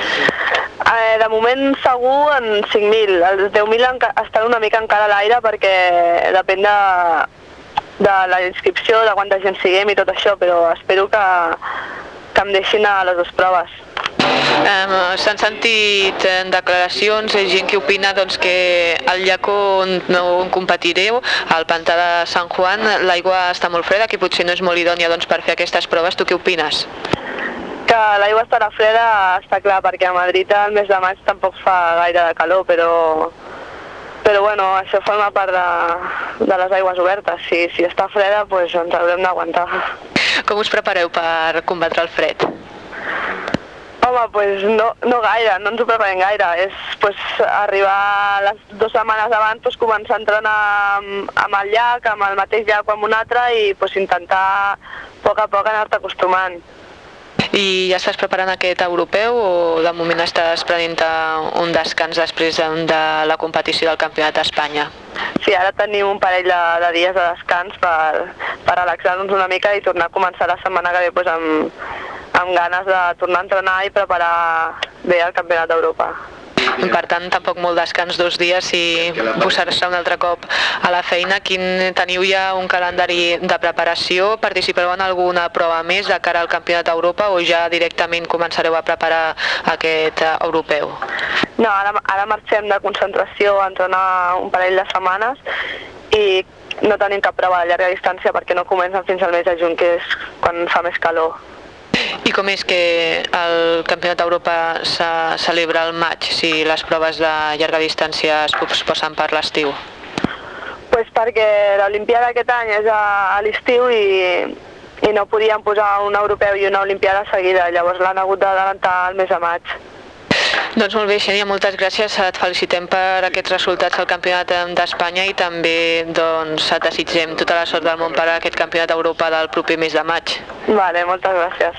[SPEAKER 14] Eh, de moment segur en cinc mil. Els deu mil estan una mica encara a l'aire perquè depèn de, de la inscripció, de quanta gent siguem i tot això, però espero que, que em deixin a les dues proves.
[SPEAKER 13] Um, S'han sentit en declaracions, gent que opina doncs, que al llac on, on competireu, al pantà de Sant Juan, l'aigua està molt freda, que potser no és molt idònia doncs, per fer aquestes proves. Tu què opines?
[SPEAKER 14] Que l'aigua estarà freda està clar, perquè a Madrid al mes de maig tampoc fa gaire de calor, però, però bueno, això forma part de, de les aigües obertes. Si, si està freda, doncs ens haurem d'aguantar.
[SPEAKER 13] Com us prepareu per combatre el fred?
[SPEAKER 14] Home, pues no, no gaire, no ens ho preparem gaire. És pues, arribar les dues setmanes abans, pues, començar a entrenar amb, amb el llac, amb el mateix llac o amb un altre i pues, intentar a poc a poc anar-te acostumant.
[SPEAKER 13] I ja estàs preparant aquest europeu o de moment estàs prenent un descans després de la competició del Campionat d'Espanya?
[SPEAKER 14] Sí, ara tenim un parell de, de dies de descans per, per relaxar-nos una mica i tornar a començar la setmana que ve pues, amb, amb ganes de tornar a entrenar i preparar bé el Campionat d'Europa.
[SPEAKER 13] Per tant, tampoc molt descans, dos dies i posar-se un altre cop a la feina. Quin teniu ja un calendari de preparació? Participareu en alguna prova més de cara al Campionat d'Europa o ja directament començareu a preparar aquest europeu?
[SPEAKER 14] No, ara, ara marxem de concentració a entrenar un parell de setmanes i no tenim cap prova de llarga distància perquè no comencen fins al mes de juny, que és quan fa més calor.
[SPEAKER 13] I com és que el Campionat d'Europa se celebra al maig, si les proves de llarga distància es posposen per l'estiu?
[SPEAKER 14] Pues perquè l'Olimpiada aquest any és a l'estiu i, i no podíem posar un europeu i una Olimpiada seguida, llavors l'han hagut d'adelantar al mes de maig.
[SPEAKER 13] Doncs molt bé, Xènia, moltes gràcies. Et felicitem per aquests resultats al Campionat d'Espanya i també doncs, et desitgem tota la sort del món per a aquest Campionat d'Europa del proper mes de maig.
[SPEAKER 14] Vale, moltes gràcies.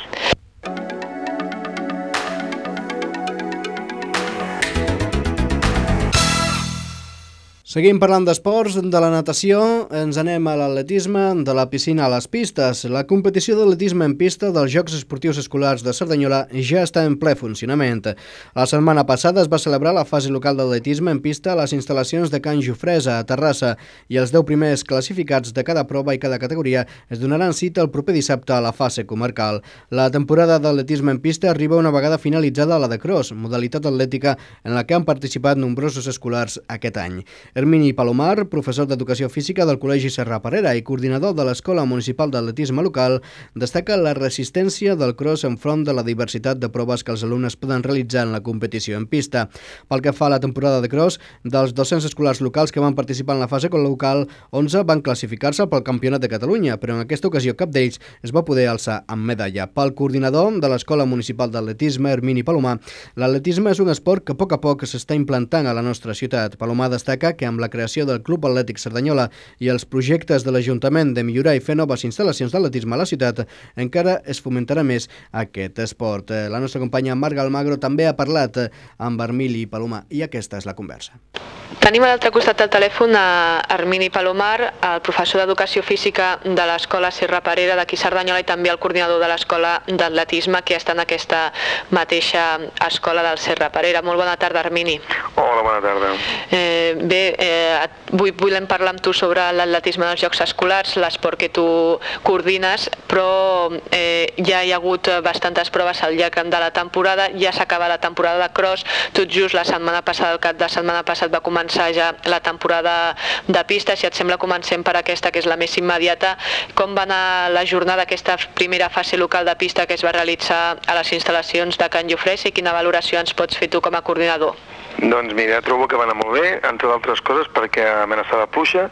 [SPEAKER 2] Seguim parlant d'esports, de la natació, ens anem a l'atletisme, de la piscina a les pistes. La competició d'atletisme en pista dels Jocs Esportius Escolars de Cerdanyola ja està en ple funcionament. La setmana passada es va celebrar la fase local d'atletisme en pista a les instal·lacions de Can Jofresa, a Terrassa, i els deu primers classificats de cada prova i cada categoria es donaran cita el proper dissabte a la fase comarcal. La temporada d'atletisme en pista arriba una vegada finalitzada la de cross, modalitat atlètica en la que han participat nombrosos escolars aquest any. Hermini Palomar, professor d'Educació Física del Col·legi Serra Parera i coordinador de l'Escola Municipal d'Atletisme Local, destaca la resistència del cross enfront de la diversitat de proves que els alumnes poden realitzar en la competició en pista. Pel que fa a la temporada de cross, dels dos-cents escolars locals que van participar en la fase local, onze van classificar-se pel Campionat de Catalunya, però en aquesta ocasió cap d'ells es va poder alçar amb medalla. Pel coordinador de l'Escola Municipal d'Atletisme, Hermini Palomar, l'atletisme és un esport que a poc a poc s'està implantant a la nostra ciutat. Palomar destaca que amb la creació del Club Atlètic Cerdanyola i els projectes de l'Ajuntament de millorar i fer noves instal·lacions d'atletisme a la ciutat, encara es fomentarà més aquest esport. La nostra companya Marga Almagro també ha parlat amb Hermini Palomar i aquesta és la conversa.
[SPEAKER 13] Tenim a l'altre costat del telèfon a Hermini Palomar, el professor d'Educació Física de l'Escola Serra Parera d'aquí Cerdanyola i també el coordinador de l'Escola d'Atletisme que està en aquesta mateixa escola del Serra Parera. Molt bona tarda, Hermini.
[SPEAKER 15] Hola, bona tarda.
[SPEAKER 13] Eh, bé, eh, vull, volem parlar amb tu sobre l'atletisme dels Jocs Escolars, l'esport que tu coordines, però eh, ja hi ha hagut bastantes proves al llarg de la temporada, ja s'acaba la temporada de cross, tot just la setmana passada, el cap de setmana passat va començar ja la temporada de pista. Si et sembla, comencem per aquesta, que és la més immediata. Com va anar la jornada, aquesta primera fase local de pista que es va realitzar a les instal·lacions de Can Jofresa i quina valoració ens pots fer tu com a coordinador?
[SPEAKER 15] Doncs mira, trobo que va anar molt bé, entre d'altres coses, perquè amenaçava pluja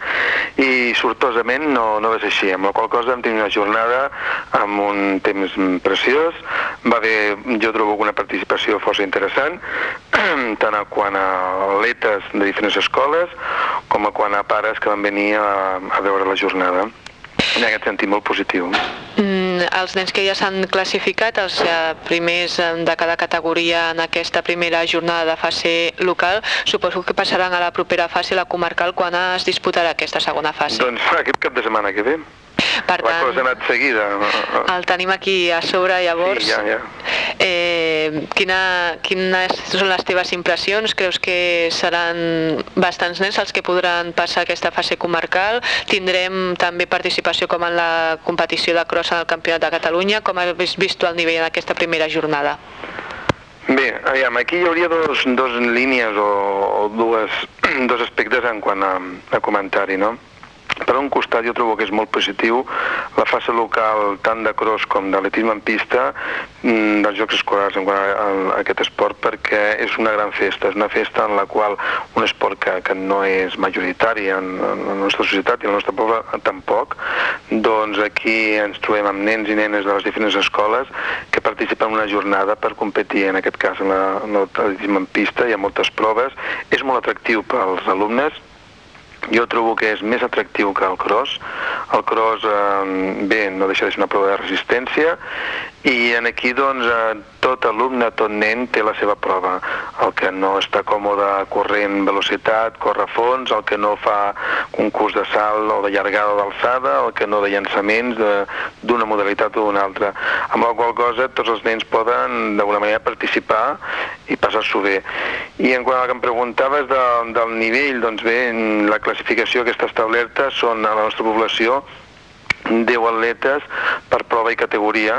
[SPEAKER 15] i sortosament no, no va ser així, amb la qual cosa hem tingut una jornada amb un temps preciós. Va haver, jo trobo, una participació força interessant, tant a quant a atletes de diferents escoles com a quant a pares que van venir a, a veure la jornada. En aquest sentit, molt positiu.
[SPEAKER 13] Mm, els nens que ja s'han classificat, els primers de cada categoria en aquesta primera jornada de fase local, suposo que passaran a la propera fase, la comarcal, quan es disputarà aquesta segona fase.
[SPEAKER 15] Doncs aquest cap de setmana que ve.
[SPEAKER 13] Per tant,
[SPEAKER 15] la cosa ha anat seguida.
[SPEAKER 13] El tenim aquí a sobre, llavors.
[SPEAKER 15] Sí, ja, ja.
[SPEAKER 13] Eh, quina, quines són les teves impressions? Creus que seran bastants nens els que podran passar aquesta fase comarcal? Tindrem també participació com en la competició de cross en el Campionat de Catalunya? Com has vist tu el nivell en aquesta primera jornada?
[SPEAKER 15] Bé, aviam, aquí hi hauria dos, dos línies o, o dues, dos aspectes en quant a, a comentari, no? Per un costat jo trobo que és molt positiu la fase local tant de cross com d'atletisme en pista dels Jocs Escolars en quant a, a aquest esport, perquè és una gran festa, és una festa en la qual un esport que, que no és majoritari en, en la nostra societat i el nostre poble tampoc, doncs aquí ens trobem amb nens i nenes de les diferents escoles que participen en una jornada per competir, en aquest cas en l'atletisme en pista, hi ha moltes proves, és molt atractiu pels alumnes. Jo trobo que és més atractiu que el cross. El cross, eh, bé, no deixa de ser una prova de resistència i en aquí, doncs, eh, tot alumne, tot nen té la seva prova. El que no està còmode corrent velocitat, corre a fons, el que no fa concurs de salt o de llargada o d'alçada, el que no de llançaments d'una modalitat o d'una altra. Amb la qual cosa tots els nens poden d'alguna manera participar i passar-s'ho bé. I en quant al que em preguntaves de, del nivell, doncs bé, la classificació que està establerta són a la nostra població deu atletes per prova i categoria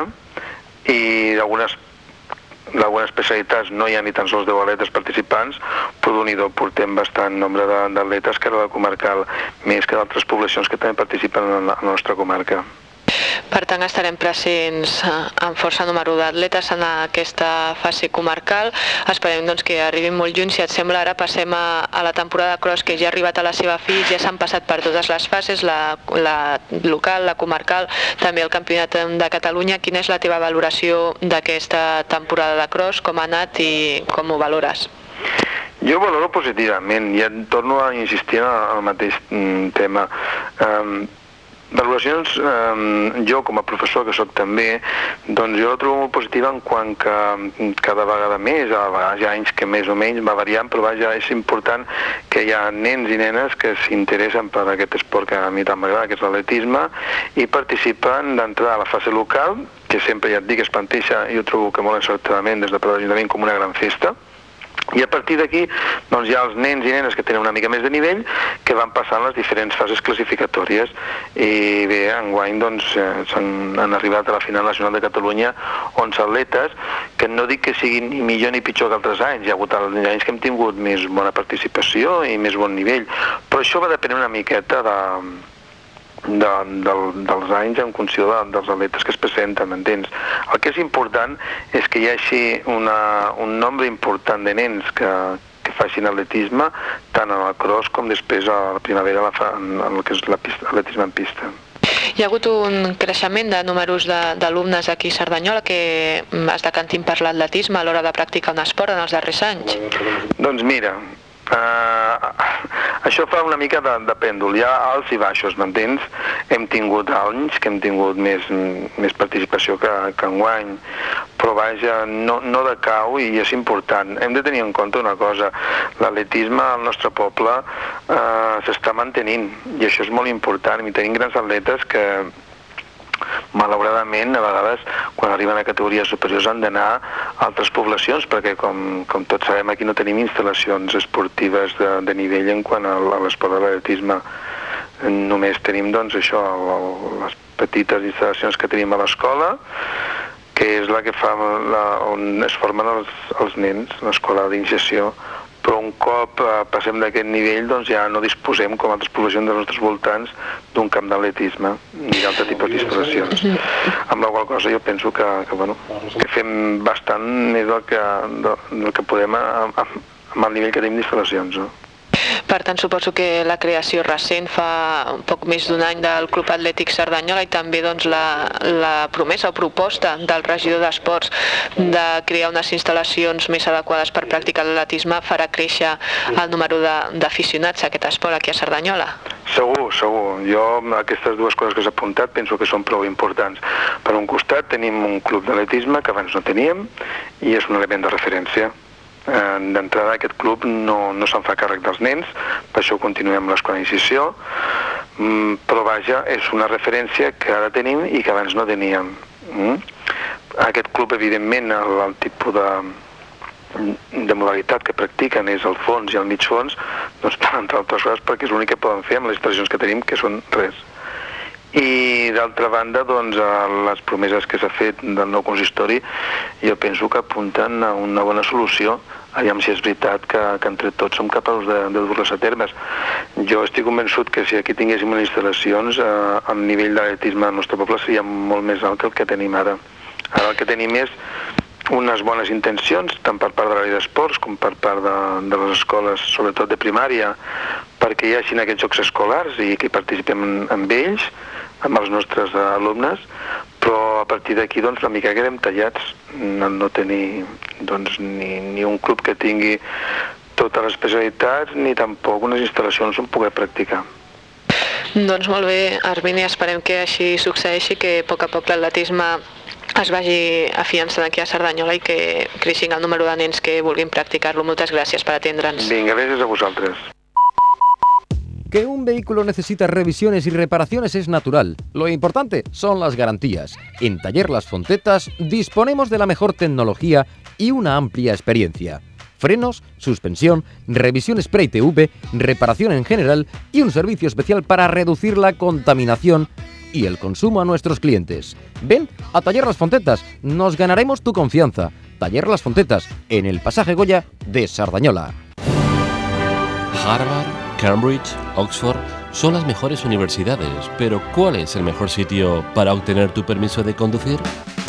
[SPEAKER 15] i d'algunes d'algunes especialitats no hi ha ni tan sols deu atletes participants, però d'unido portem bastant nombre d'atletes que era la comarcal, més que d'altres poblacions que també participen en la nostra comarca.
[SPEAKER 13] Per tant, estarem presents en força número d'atletes en aquesta fase comarcal. Esperem doncs, que arribin molt lluny. Si et sembla, ara passem a, a la temporada cross, que ja ha arribat a la seva fi, ja s'han passat per totes les fases, la, la local, la comarcal, també el Campionat de Catalunya. Quina és la teva valoració d'aquesta temporada de cross? Com ha anat i com ho valores?
[SPEAKER 15] Jo ho valoro positivament, i et torno a insistir en el mateix tema. Um, Valoracions, eh, jo com a professor que sóc també, doncs jo la trobo molt positiva en quant que cada vegada més, a vegades hi ha anys que més o menys va variant, però vaja, és important que hi ha nens i nenes que s'interessen per aquest esport que a mi tant m'agrada, que és l'atletisme, i participen d'entrada a la fase local, que sempre ja et dic es planteja, jo trobo que molt encertadament des de l'Ajuntament com una gran festa, i a partir d'aquí doncs, hi ha els nens i nenes que tenen una mica més de nivell que van passant les diferents fases classificatòries i bé, enguany doncs, han, han arribat a la final nacional de Catalunya onze atletes, que no dic que siguin ni millor ni pitjor que altres anys, hi ha hagut anys que hem tingut més bona participació i més bon nivell, però això va dependre una miqueta de De, de, dels anys en funció de, dels atletes que es presenten, m'entens? El que és important és que hi hagi una, un nombre important de nens que, que facin atletisme, tant en el cross com després a la primavera en el que és l'atletisme en pista.
[SPEAKER 13] Hi ha hagut un creixement de números d'alumnes aquí a Cerdanyola que es decantin per l'atletisme a l'hora de practicar un esport en els darrers anys?
[SPEAKER 15] Doncs mira, Uh, això fa una mica de, de pèndol, hi ha alts i baixos, m'entens? Hem tingut anys que hem tingut més, més participació que, que enguany, però vaja, no, no decau i és important. Hem de tenir en compte una cosa, l'atletisme al nostre poble uh, s'està mantenint i això és molt important, i tenim grans atletes que malauradament a vegades quan arriben a categories superiors han d'anar a altres poblacions perquè com, com tots sabem aquí no tenim instal·lacions esportives de, de nivell en quant a l'esport de l'atletisme. Només tenim doncs això, les petites instal·lacions que tenim a l'escola, que és la que fa la, on es formen els, els nens, l'escola d'iniciació, però un cop eh, passem d'aquest nivell doncs ja no disposem, com altres poblacions dels nostres voltants, d'un camp d'atletisme ni d'altre tipus d'instal·lacions. Amb la qual cosa jo penso que, que, bueno, que fem bastant més del que, del que podem amb, amb el nivell que tenim d'instal·lacions, no?
[SPEAKER 13] Per tant, suposo que la creació recent fa un poc més d'un any del Club Atlètic Cerdanyola i també doncs, la, la promesa o proposta del regidor d'Esports de crear unes instal·lacions més adequades per practicar l'atletisme farà créixer el número d'aficionats a aquest esport aquí a Cerdanyola.
[SPEAKER 15] Segur, segur. Jo aquestes dues coses que s'ha apuntat penso que són prou importants. Per un costat tenim un club d'atletisme que abans no teníem i és un element de referència. D'entrada aquest club no, no se'n fa càrrec dels nens, per això continuem amb l'escolarització, però vaja, és una referència que ara tenim i que abans no teníem. Aquest club, evidentment, el, el tipus de... de modalitat que practiquen és el fons i el mig fons, doncs per entre altres coses perquè és l'únic que poden fer amb les instal·lacions que tenim, que són res. I d'altra banda, doncs, les promeses que s'ha fet del nou consistori jo penso que apunten a una bona solució, aviam si és veritat que, que entre tots som capaços de, de dur-les a termes. Jo estic convençut que si aquí tinguéssim les instal·lacions, eh, el nivell d'atletisme al nostre poble seria molt més alt que el que tenim ara. Ara el que tenim és unes bones intencions, tant per part de l'àrea d'esports com per part de, de les escoles, sobretot de primària, perquè hi hagin aquests jocs escolars i que participem amb ells, amb els nostres alumnes, però a partir d'aquí doncs, una mica quedem tallats, no, no tenir doncs, ni, ni un club que tingui totes les especialitats ni tampoc unes instal·lacions on poder practicar.
[SPEAKER 13] Doncs molt bé, Armini, esperem que així succeeixi, que a poc a poc l'atletisme es vagi afiançant aquí a Cerdanyola i que creixin el número de nens que vulguin practicar-lo. Moltes gràcies per atendre'ns.
[SPEAKER 15] Vinga, gràcies a vosaltres.
[SPEAKER 1] Que un vehículo necesita revisiones y reparaciones es natural. Lo importante son las garantías. En Taller Las Fontetas disponemos de la mejor tecnología y una amplia experiencia. Frenos, suspensión, revisión Spray T V, reparación en general y un servicio especial para reducir la contaminación y el consumo a nuestros clientes. Ven a Taller Las Fontetas, nos ganaremos tu confianza. Taller Las Fontetas, en el Pasaje Goya de Sardañola.
[SPEAKER 16] Harvard, Cambridge, Oxford son las mejores universidades, pero ¿cuál es el mejor sitio para obtener tu permiso de conducir?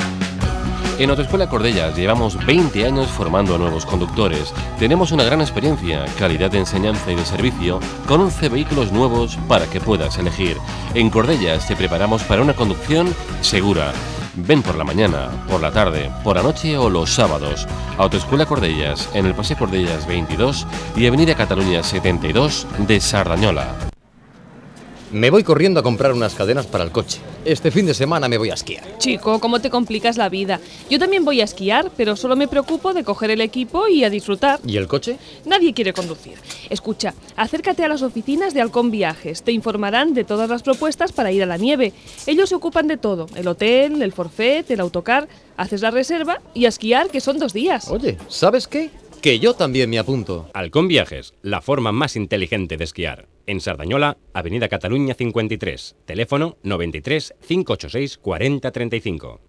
[SPEAKER 16] En Autoescuela Cordellas llevamos veinte años formando a nuevos conductores. Tenemos una gran experiencia, calidad de enseñanza y de servicio, con once vehículos nuevos para que puedas elegir. En Cordellas te preparamos para una conducción segura. Ven por la mañana, por la tarde, por la noche o los sábados. Autoescuela Cordellas, en el Paseo Cordellas veintidós y Avenida Cataluña setenta y dos de Sardañola.
[SPEAKER 1] Me voy corriendo a comprar unas cadenas para el coche. Este fin de semana me voy a esquiar.
[SPEAKER 17] Chico, ¿cómo te complicas la vida? Yo también voy a esquiar, pero solo me preocupo de coger el equipo y a disfrutar.
[SPEAKER 1] ¿Y el coche?
[SPEAKER 17] Nadie quiere conducir. Escucha, acércate a las oficinas de Halcón Viajes. Te informarán de todas las propuestas para ir a la nieve. Ellos se ocupan de todo. El hotel, el forfait, el autocar. Haces la reserva y a esquiar, que son dos días.
[SPEAKER 1] Oye, ¿sabes qué? Que yo también me apunto.
[SPEAKER 18] Halcón Viajes, la forma más inteligente de esquiar. En Sardañola, Avenida Cataluña cincuenta y tres, teléfono noventa y tres, cinco ochenta y seis, cuarenta treinta y cinco.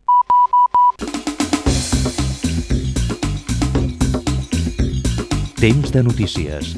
[SPEAKER 1] Temps de notícies.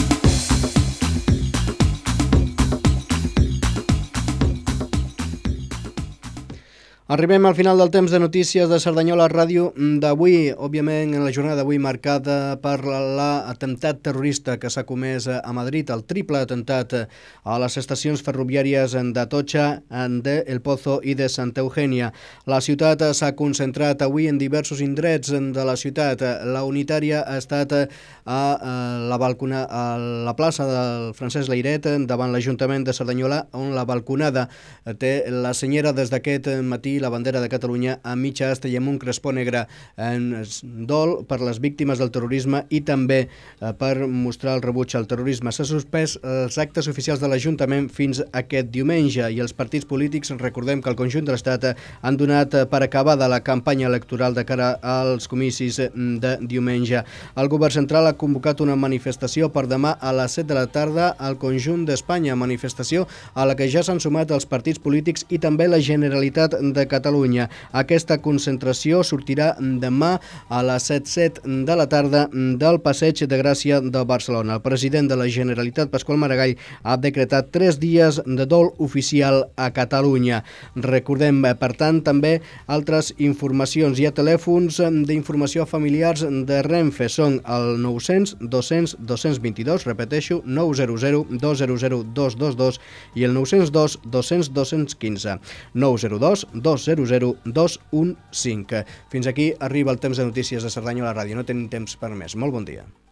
[SPEAKER 2] Arribem al final del temps de notícies de Cerdanyola Ràdio d'avui, òbviament en la jornada d'avui marcada per l'atemptat terrorista que s'ha comès a Madrid, el triple atemptat a les estacions ferroviàries d'Atocha, de El Pozo i de Santa Eugènia. La ciutat s'ha concentrat avui en diversos indrets de la ciutat. La unitària ha estat a la, balcona, a la plaça del Francesc Layret, davant l'Ajuntament de Cerdanyola, on la balconada té la senyera des d'aquest matí la bandera de Catalunya a mitja asta i amb un crespó negre en dol per les víctimes del terrorisme i també per mostrar el rebuig al terrorisme. S'ha suspès els actes oficials de l'Ajuntament fins aquest diumenge i els partits polítics, recordem que el conjunt de l'Estat han donat per acabada la campanya electoral de cara als comicis de diumenge. El govern central ha convocat una manifestació per demà a les set de la tarda al conjunt d'Espanya, manifestació a la que ja s'han sumat els partits polítics i també la Generalitat de Catalunya. Aquesta concentració sortirà demà a les set de la tarda del Passeig de Gràcia de Barcelona. El president de la Generalitat, Pasqual Maragall, ha decretat tres dies de dol oficial a Catalunya. Recordem, per tant, també altres informacions. Hi ha telèfons d'informació familiars de Renfe. Són el nou cents dos cents dos cents vint-i-dos, repeteixo, nou zero zero dos zero zero dos dos dos i el nou cents dos dos cents dos cents quinze. nou zero dos dos zero zero dos un cinc. Fins aquí arriba el temps de notícies de Cerdanyola Ràdio. No tenim temps per més. Molt bon dia.